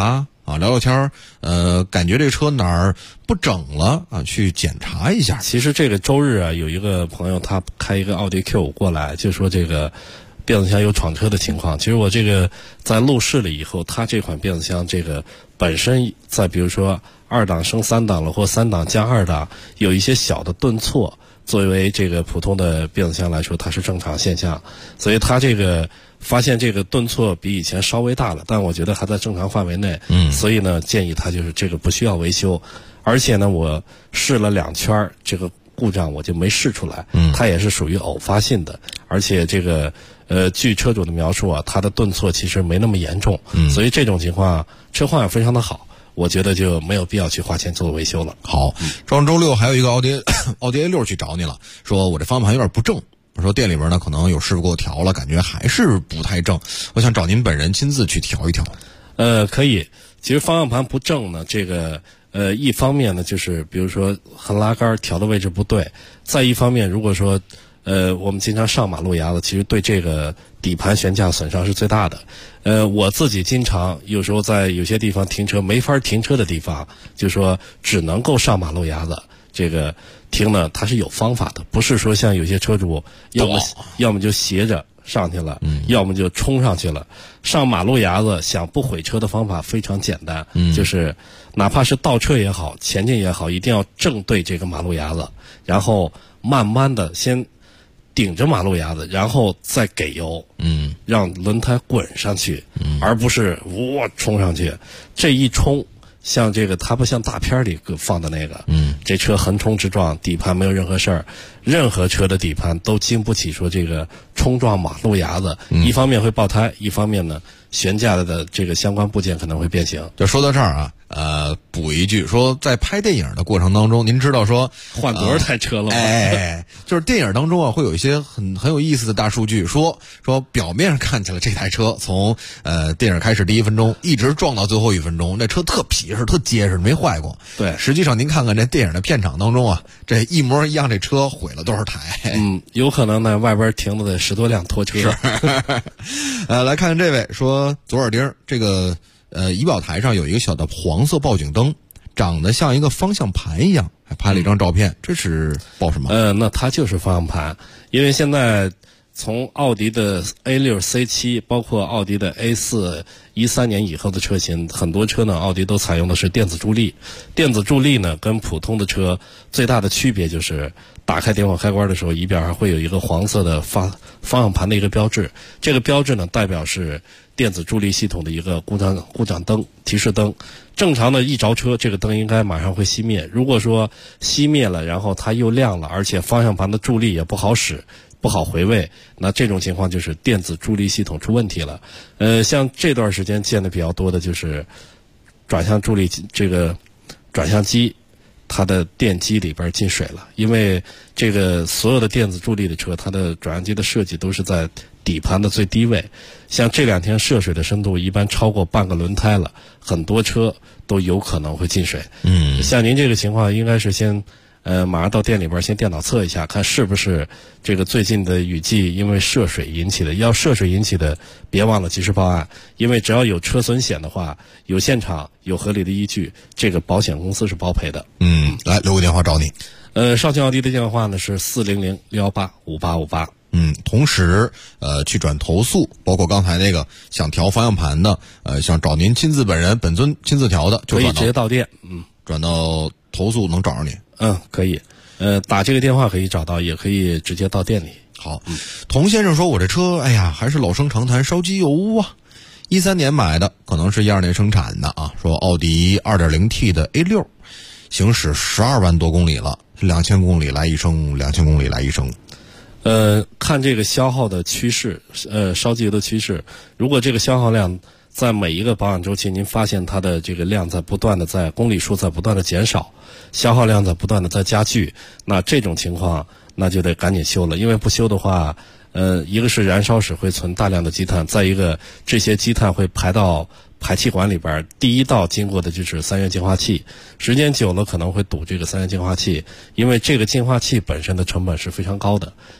啊，聊聊天儿，感觉这车哪儿不整了啊，去检查一下。 其实这个周日啊，有一个朋友他开一个奥迪 Q5过来，就说这个变速箱有闯车的情况。其实我这个在路试了以后，它这款变速箱这个本身在比如说2档升3档了，或3档加2档，有一些小的顿挫，作为这个普通的变速箱来说，它是正常现象。所以它这个发现这个顿挫比以前稍微大了，但我觉得还在正常范围内。所以呢，建议他就是这个不需要维修。而且呢，我试了2圈，这个故障我就没试出来。它也是属于偶发性的，而且这个据车主的描述啊，它的顿挫其实没那么严重。所以这种情况车况也非常的好，我觉得就没有必要去花钱做维修了。 好，上周六还有一个奥迪 A6 去找你了，说我这方向盘有点不正。我说店里边呢可能有师傅给我调了，感觉还是不太正，我想找您本人亲自去调一调。 可以。其实方向盘不正呢，这个一方面呢就是比如说横拉杆调的位置不对，再一方面如果说我们经常上马路牙子，其实对这个底盘悬架损伤是最大的。我自己经常有时候在有些地方停车没法停车的地方，就说只能够上马路牙子，这个停呢它是有方法的，不是说像有些车主要么就斜着上去了，要么就冲上去了。上马路牙子想不毁车的方法非常简单，就是哪怕是倒车也好，前进也好，一定要正对这个马路牙子，然后慢慢的先顶着马路牙子，然后再给油，让轮胎滚上去，而不是冲上去。这一冲，像这个它不像大片里放的那个，这车横冲直撞，底盘没有任何事儿。任何车的底盘都经不起说这个冲撞马路牙子，一方面会爆胎，一方面呢悬架的这个相关部件可能会变形。 就说到这儿啊，补一句，说在拍电影的过程当中，您知道说换多少台车了吗？ 就是电影当中啊，会有一些很有意思的大数据，说表面上看起来这台车从电影开始第1分钟一直撞到最后1分钟，这车特皮实特结实，没坏过。 对， 实际上您看看这电影的片场当中啊，这一模一样，这车毁了多少台？ 有可能呢，外边停的得10多辆拖车。 是来看看这位说左耳钉这个仪表台上有一个小的黄色报警灯，长得像一个方向盘一样，还拍了一张照片，这是报什么？ 那它就是方向盘，因为现在从奥迪的 A6 C7 包括奥迪的 A4 13年以后的车型，很多车呢奥迪都采用的是电子助力。电子助力呢跟普通的车最大的区别就是打开点火开关的时候，仪表上会有一个黄色的方向盘的一个标志，这个标志呢代表是电子助力系统的一个故障灯提示灯。正常的一着车，这个灯应该马上会熄灭。如果说熄灭了，然后它又亮了，而且方向盘的助力也不好使，不好回位，那这种情况就是电子助力系统出问题了。像这段时间见的比较多的就是转向助力，这个转向机它的电机里边进水了，因为这个所有的电子助力的车，它的转向机的设计都是在底盘的最低位，像这2天涉水的深度一般超过半个轮胎了，很多车都有可能会进水。像您这个情况应该是先马上到店里边先电脑测一下，看是不是这个最近的雨季因为涉水引起的。要涉水引起的，别忘了及时报案，因为只要有车损险的话，有现场有合理的依据，这个保险公司是包赔的。 来留个电话找你。 绍兴奥迪的电话呢是400-118-5858。 同时去转投诉，包括刚才那个想调方向盘的，想找您亲自本人本尊亲自调的，就可以直接到店， 转到投诉能找着你。 可以，打这个电话可以找到，也可以直接到店里。 好，童先生说我这车，哎呀，还是老生常谈，烧机油啊。13年买的，可能是12年生产的啊。说奥迪 2.0T 的 A6， 行驶12万多公里了，2000公里来一升，2000公里来一升。 看这个消耗的趋势，烧机油的趋势，如果这个消耗量在每一个保养周期，您发现它的这个量在不断的在公里数在不断的减少，消耗量在不断的在加剧，那这种情况那就得赶紧修了，因为不修的话，一个是燃烧室会存大量的积碳，再一个这些积碳会排到排气管里边，第一道经过的就是3元净化器，时间久了可能会堵这个3元净化器，因为这个净化器本身的成本是非常高的，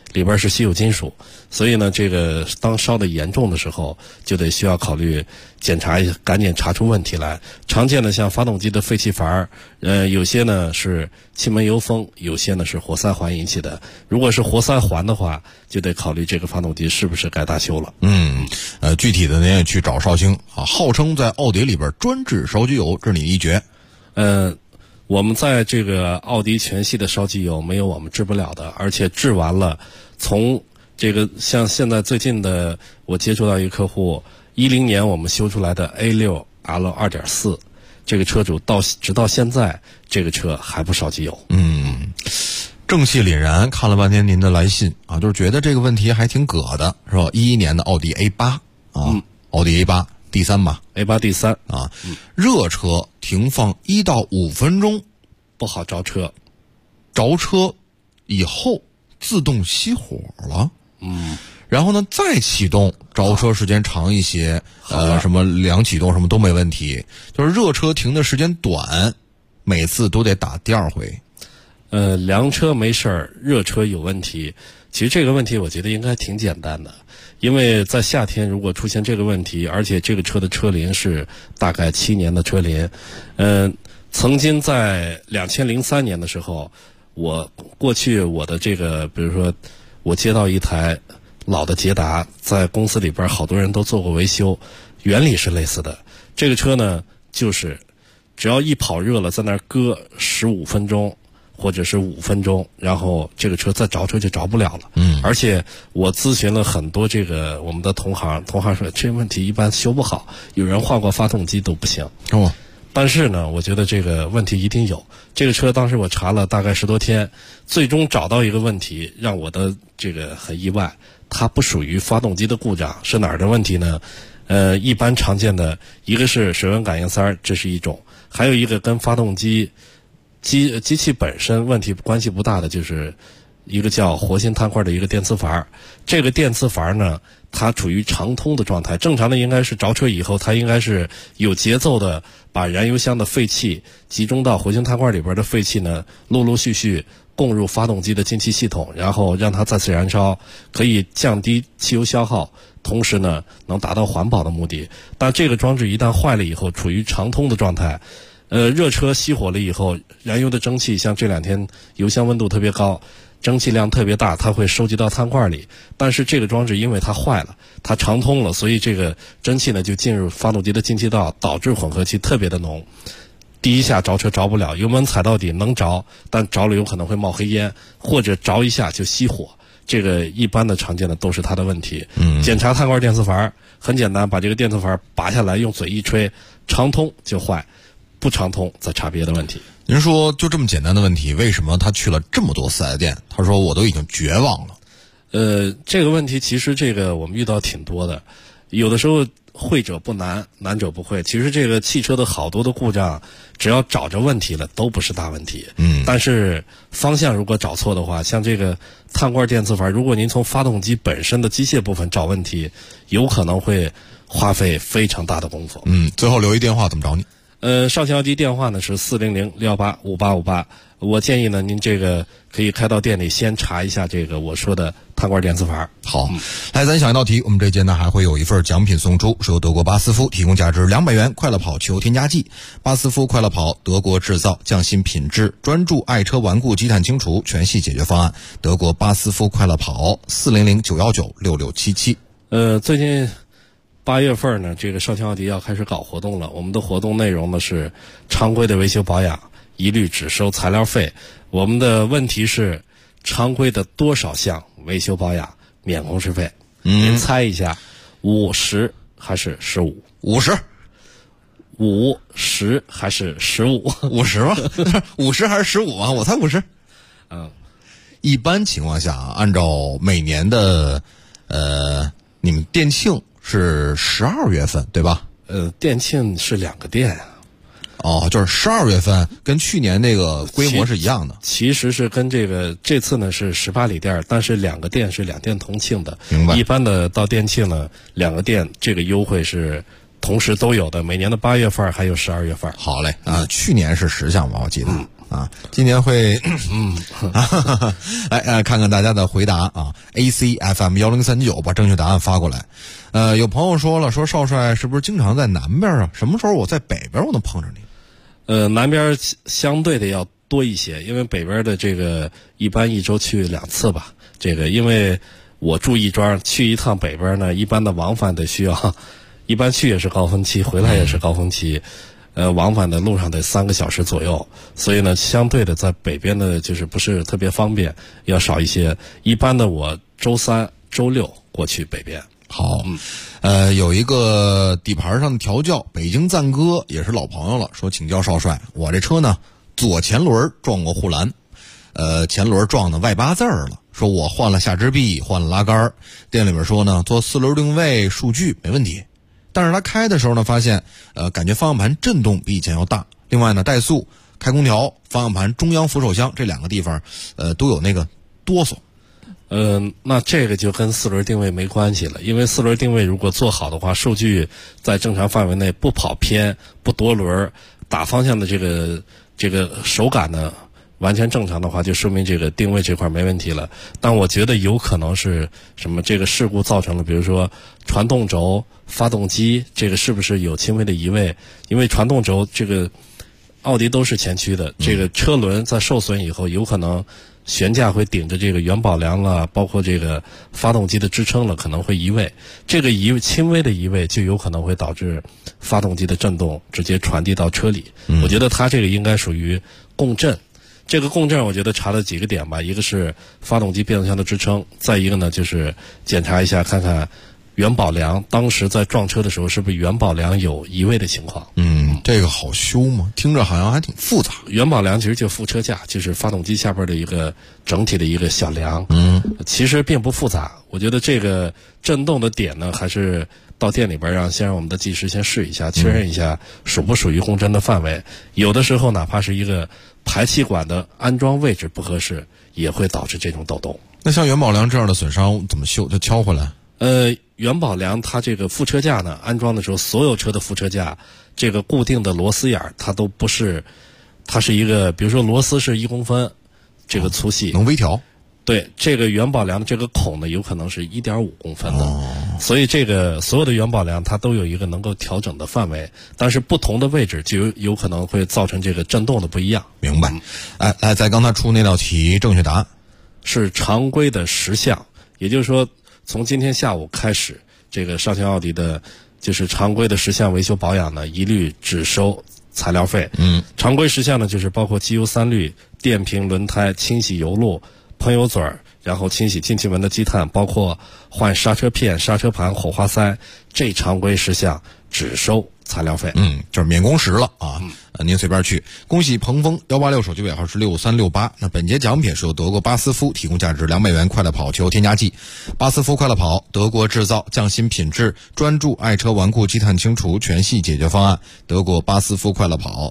里边是稀有金属，所以呢，这个当烧得严重的时候，就得需要考虑检查一下，赶紧查出问题来。常见的像发动机的废气阀，有些呢是气门油封，有些呢是活塞环引起的。如果是活塞环的话，就得考虑这个发动机是不是该大修了。 具体的您也去找绍兴啊，号称在奥迪里边专治烧机油，这是你一绝。 我们在这个奥迪全系的烧机油没有我们治不了的，而且治完了，从这个像现在最近的，我接触到一个客户，10年我们修出来的 A6L 2.4，这个车主直到现在，这个车还不烧机油。 正气凛然，看了半天您的来信啊，就是觉得这个问题还挺葛的，是吧？11年的奥迪 A8 啊，奥迪 A8 第3吧 ，A8 第3 啊，热车停放1到5分钟不好着车， 着车以后自动熄火了，然后呢再启动，着车时间长一些，什么2启动什么都没问题，就是热车停的时间短，每次都得打第2回。 凉车没事儿，热车有问题。其实这个问题我觉得应该挺简单的，因为在夏天如果出现这个问题，而且这个车的车龄是大概7年的车龄，曾经在2003年的时候，我的这个，比如说我接到一台老的捷达，在公司里边好多人都做过维修，原理是类似的。这个车呢，就是只要一跑热了，在那儿搁15分钟。或者是5分钟，然后这个车再着车就着不了了。而且我咨询了很多这个我们的同行说这问题一般修不好，有人换过发动机都不行。但是呢，我觉得这个问题一定有。这个车当时我查了大概10多天，最终找到一个问题，让我的这个很意外，它不属于发动机的故障，是哪儿的问题呢？一般常见的一个是水温感应塞，这是一种，还有一个跟发动机器本身问题关系不大的，就是一个叫活性碳块的一个电磁阀。这个电磁阀呢，它处于长通的状态，正常的应该是着车以后，它应该是有节奏的把燃油箱的废气集中到活性碳块里边的废气呢，陆陆续续供入发动机的进气系统，然后让它再次燃烧，可以降低汽油消耗，同时呢能达到环保的目的。但这个装置一旦坏了以后，处于长通的状态，热车熄火了以后，燃油的蒸汽像这2天油箱温度特别高，蒸汽量特别大，它会收集到碳块里。但是这个装置因为它坏了，它长通了，所以这个蒸汽呢就进入发动机的进气道，导致混合气特别的浓。第一下着车着不了，油门踩到底能着，但着了有可能会冒黑烟，或者着一下就熄火。这个一般的常见的都是它的问题。检查碳块电磁阀很简单，把这个电磁阀拔下来，用嘴一吹，长通就坏，不长通再查别的问题。 您说就这么简单的问题，为什么他去了这么多4S店？他说我都已经绝望了。 这个问题其实这个我们遇到挺多的，有的时候会者不难，难者不会。其实这个汽车的好多的故障，只要找着问题了，都不是大问题。但是方向如果找错的话，像这个碳块电磁阀，如果您从发动机本身的机械部分找问题，有可能会花费非常大的功夫。 最后留一电话怎么找你？ 绍兴奥迪电话呢是400-618-5858。我建议呢，您这个可以开到店里先查一下这个我说的碳块电磁阀。 好，来咱想一道题，我们这节呢还会有一份奖品送出，是由德国巴斯夫提供价值200元快乐跑汽油添加剂。巴斯夫快乐跑，德国制造，匠心品质，专注爱车顽固积碳清除全系解决方案。德国巴斯夫快乐跑，400-919-6677。 最近8月份呢，这个绍兴奥迪要开始搞活动了。我们的活动内容呢是常规的维修保养，一律只收材料费。我们的问题是常规的多少项维修保养免工时费？您猜一下，50还是15？50。50还是15？50 吗？50还是15啊？我猜50。一般情况下啊，按照每年的你们店庆是12月份对吧？ 店庆是2个店啊。 就是12月份跟去年那个规模是一样的。 其实是跟这次呢是18里店，但是2个店是2店同庆的。 明白。 一般的到店庆呢，2个店这个优惠是同时都有的，每年的8月份还有12月份。 好嘞，去年是10项吧，我记得。 啊，今年会来看看大家的回答啊。ACFM1039把正确答案发过来。有朋友说了，说少帅是不是经常在南边啊？什么时候我在北边我能碰着你？ 南边相对的要多一些，因为北边的这个一般一周去2次吧。这个因为我住亦庄，去一趟北边呢，一般的往返得需要，一般去也是高峰期，回来也是高峰期。往返的路上得3个小时左右，所以呢，相对的在北边的就是不是特别方便，要少一些。一般的我周3、周6过去北边。 好，有一个底盘上的调教，北京赞哥也是老朋友了，说请教少帅，我这车呢左前轮撞过护栏，前轮撞的外八字了，说我换了下支臂，换了拉杆，店里边说呢做4轮定位数据没问题。但是他开的时候呢，发现感觉方向盘震动比以前要大。另外呢，怠速、开空调、方向盘中央扶手箱这2个地方，都有那个哆嗦。 那这个就跟4轮定位没关系了，因为4轮定位如果做好的话，数据在正常范围内不跑偏、不夺轮，打方向的这个手感呢完全正常的话，就说明这个定位这块没问题了。但我觉得有可能是什么这个事故造成了，比如说传动轴、发动机这个是不是有轻微的移位？因为传动轴这个奥迪都是前驱的，这个车轮在受损以后，有可能悬架会顶着这个元宝梁了，包括这个发动机的支撑了，可能会移位。这个轻微的移位就有可能会导致发动机的震动直接传递到车里。我觉得它这个应该属于共振。这个共振我觉得查了几个点吧，一个是发动机变速箱的支撑，再一个呢就是检查一下看看元宝梁当时在撞车的时候是不是元宝梁有移位的情况。 这个好修吗？听着好像还挺复杂。 元宝梁其实就副车架，就是发动机下边的一个整体的一个小梁。其实并不复杂。我觉得这个震动的点呢，还是到店里边先让我们的技师先试一下，确认一下属不属于共振的范围。有的时候哪怕是一个排气管的安装位置不合适，也会导致这种抖动。 那像元宝梁这样的损伤怎么修？就敲回来？ 元宝梁它这个副车架呢，安装的时候，所有车的副车架这个固定的螺丝眼它都不是，它是一个，比如说螺丝是1公分，这个粗细能微调。 对，这个元宝梁的这个孔呢，有可能是1.5公分的，所以这个所有的元宝梁它都有一个能够调整的范围，但是不同的位置就有可能会造成这个震动的不一样。 明白。来，在刚才出那道题，正确答案是常规的10项，也就是说，从今天下午开始，这个绍兴奥迪的，就是常规的10项维修保养呢，一律只收材料费。常规10项呢，就是包括机油3滤、电瓶、轮胎、清洗油路、喷油嘴儿，然后清洗进气门的积碳，包括换刹车片、刹车盘、火花塞，这常规10项只收材料费。 就是免工时了啊。您随便去。恭喜彭峰186手机尾号是6368。那本节奖品是由德国巴斯夫提供价值200元快乐跑球添加剂。巴斯夫快乐跑，德国制造，匠心品质，专注爱车顽固积碳清除全系解决方案。德国巴斯夫快乐跑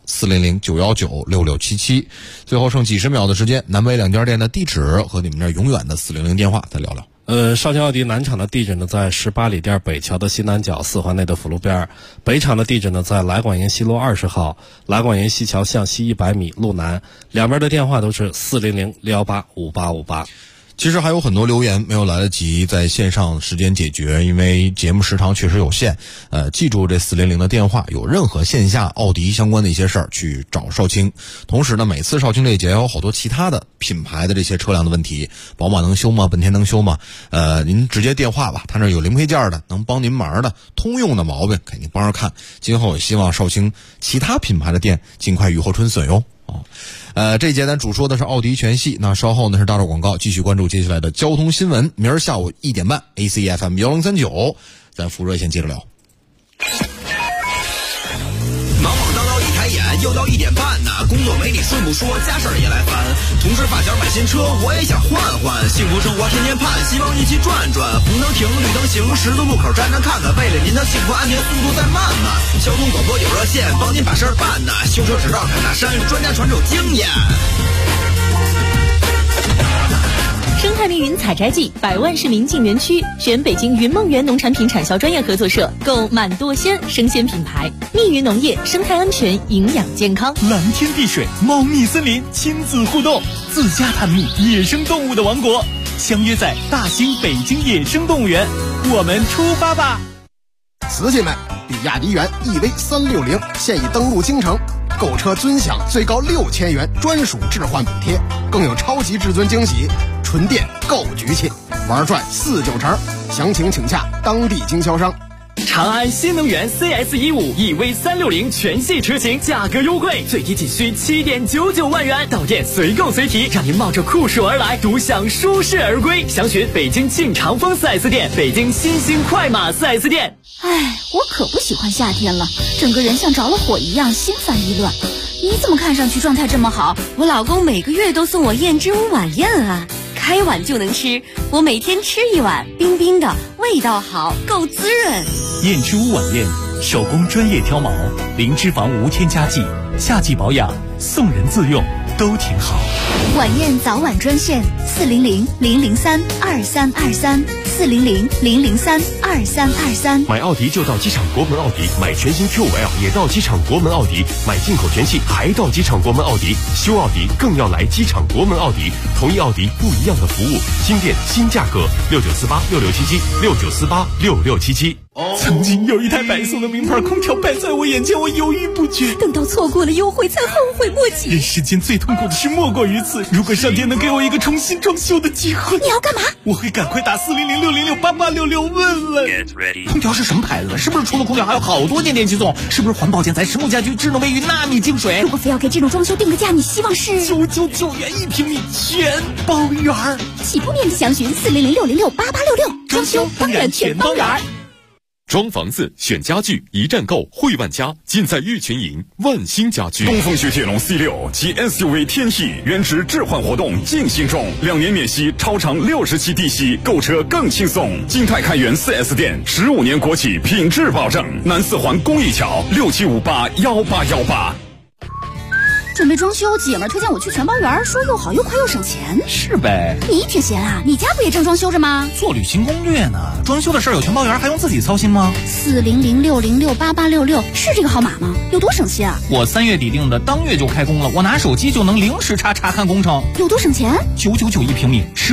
400-919-6677。最后剩几十秒的时间，南北2家店的地址和你们这永远的400电话再聊聊。 绍兴奥迪南厂的地址呢，在18里店北桥的西南角4环内的辅路边，北厂的地址呢，在来广营西路20号，来广营西桥向西100米路南，两边的电话都是400-618-5858。 其实还有很多留言没有来得及在线上时间解决，因为节目时长确实有限。记住这400的电话，有任何线下奥迪相关的一些事儿去找少卿。同时呢，每次少卿这一节有好多其他的品牌的这些车辆的问题，宝马能修吗？本田能修吗？您直接电话吧，他那有零配件的，能帮您忙的，通用的毛病肯定帮着看。今后也希望少卿其他品牌的店尽快雨后春笋哟。这节咱主说的是奥迪全系，那稍后呢是大众广告，继续关注接下来的交通新闻。明儿下午1点半 ACFM1039，咱扶热线接着聊。 忙忙叨叨一抬眼，又到1点半呢，工作没你顺不说，家事儿也来烦。同事发小买新车，我也想换换，幸福生活天天盼，希望一起转转。红灯停，绿灯行，十字路口站站看看，为了您的幸福安全，速度再慢慢。交通广播有热线，帮您把事儿办呢。修车执照看大山，专家传授经验。 生态密云采摘季，100万市民进园区，选北京云梦园农产品产销专业合作社，购满舵鲜生鲜品牌。密云农业，生态安全，营养健康。 蓝天碧水，猫蜜森林，亲子互动，自家探秘野生动物的王国，相约在大兴北京野生动物园，我们出发吧！ 瓷器们，比亚迪元 EV360现已登陆京城，购车尊享最高6000元专属置换补贴，更有超级至尊惊喜，纯电够局气，玩转4-9成，详情请洽当地经销商。 长安新能源 CS15 EV360全系车型价格优惠，最低仅需7.99万元，到店随购随提，让您冒着酷暑而来，独享舒适而归。详询北京庆长丰 4S 店、北京新兴快马 4S 店。 哎，我可不喜欢夏天了，整个人像着了火一样，心烦意乱。你怎么看上去状态这么好？我老公每个月都送我燕之屋晚宴啊，开碗就能吃，我每天吃一碗，冰冰的，味道好，够滋润。 燕之屋晚宴，手工专业挑毛，零脂肪无添加剂，夏季保养，送人自用都挺好。 晚宴早晚专线400-003-2323，400-003-2323。 买奥迪就到机场国门奥迪，买全新 Q5L 也到机场国门奥迪，买进口全系还到机场国门奥迪，修奥迪更要来机场国门奥迪，同一奥迪不一样的服务，新店新价格，69486677，69486677。 曾经有一台白色的名牌空调摆在我眼前，我犹豫不决， 等到错过了优惠才后悔莫及。 人世间最痛苦的事莫过于此，如果上天能给我一个重新装修的机会， 你要干嘛？ 我会赶快打400-606-8866问问。空调是什么牌子的？是不是除了空调还有好多件电器送？是不是环保建材、实木家居、智能卫浴、纳米净水？ 如果非要给这种装修定个价，你希望是 999元1平米全包圆。 起步面积详询400-606-8866，装修当然全包圆。 装房子选家具一站购汇万家，尽在玉群营万兴家居。 东风雪铁龙 C6 及 SUV 天翼原值置换活动进行中，2年免息，超长60期低息，购车更轻松。金泰开元 4S 店，15年国企品质保证。南四环公益桥67581818。 准备装修，姐们推荐我去全包园，说又好又快又省钱。 是呗， 你挺闲啊，你家不也正装修着吗？ 做旅行攻略呢，装修的事儿有全包园，还用自己操心吗 ？400-606-8866是这个号码吗？有多省心啊？ 我3月底定的，当月就开工了，我拿手机就能0时查看工程， 有多省钱？ 999 1平米。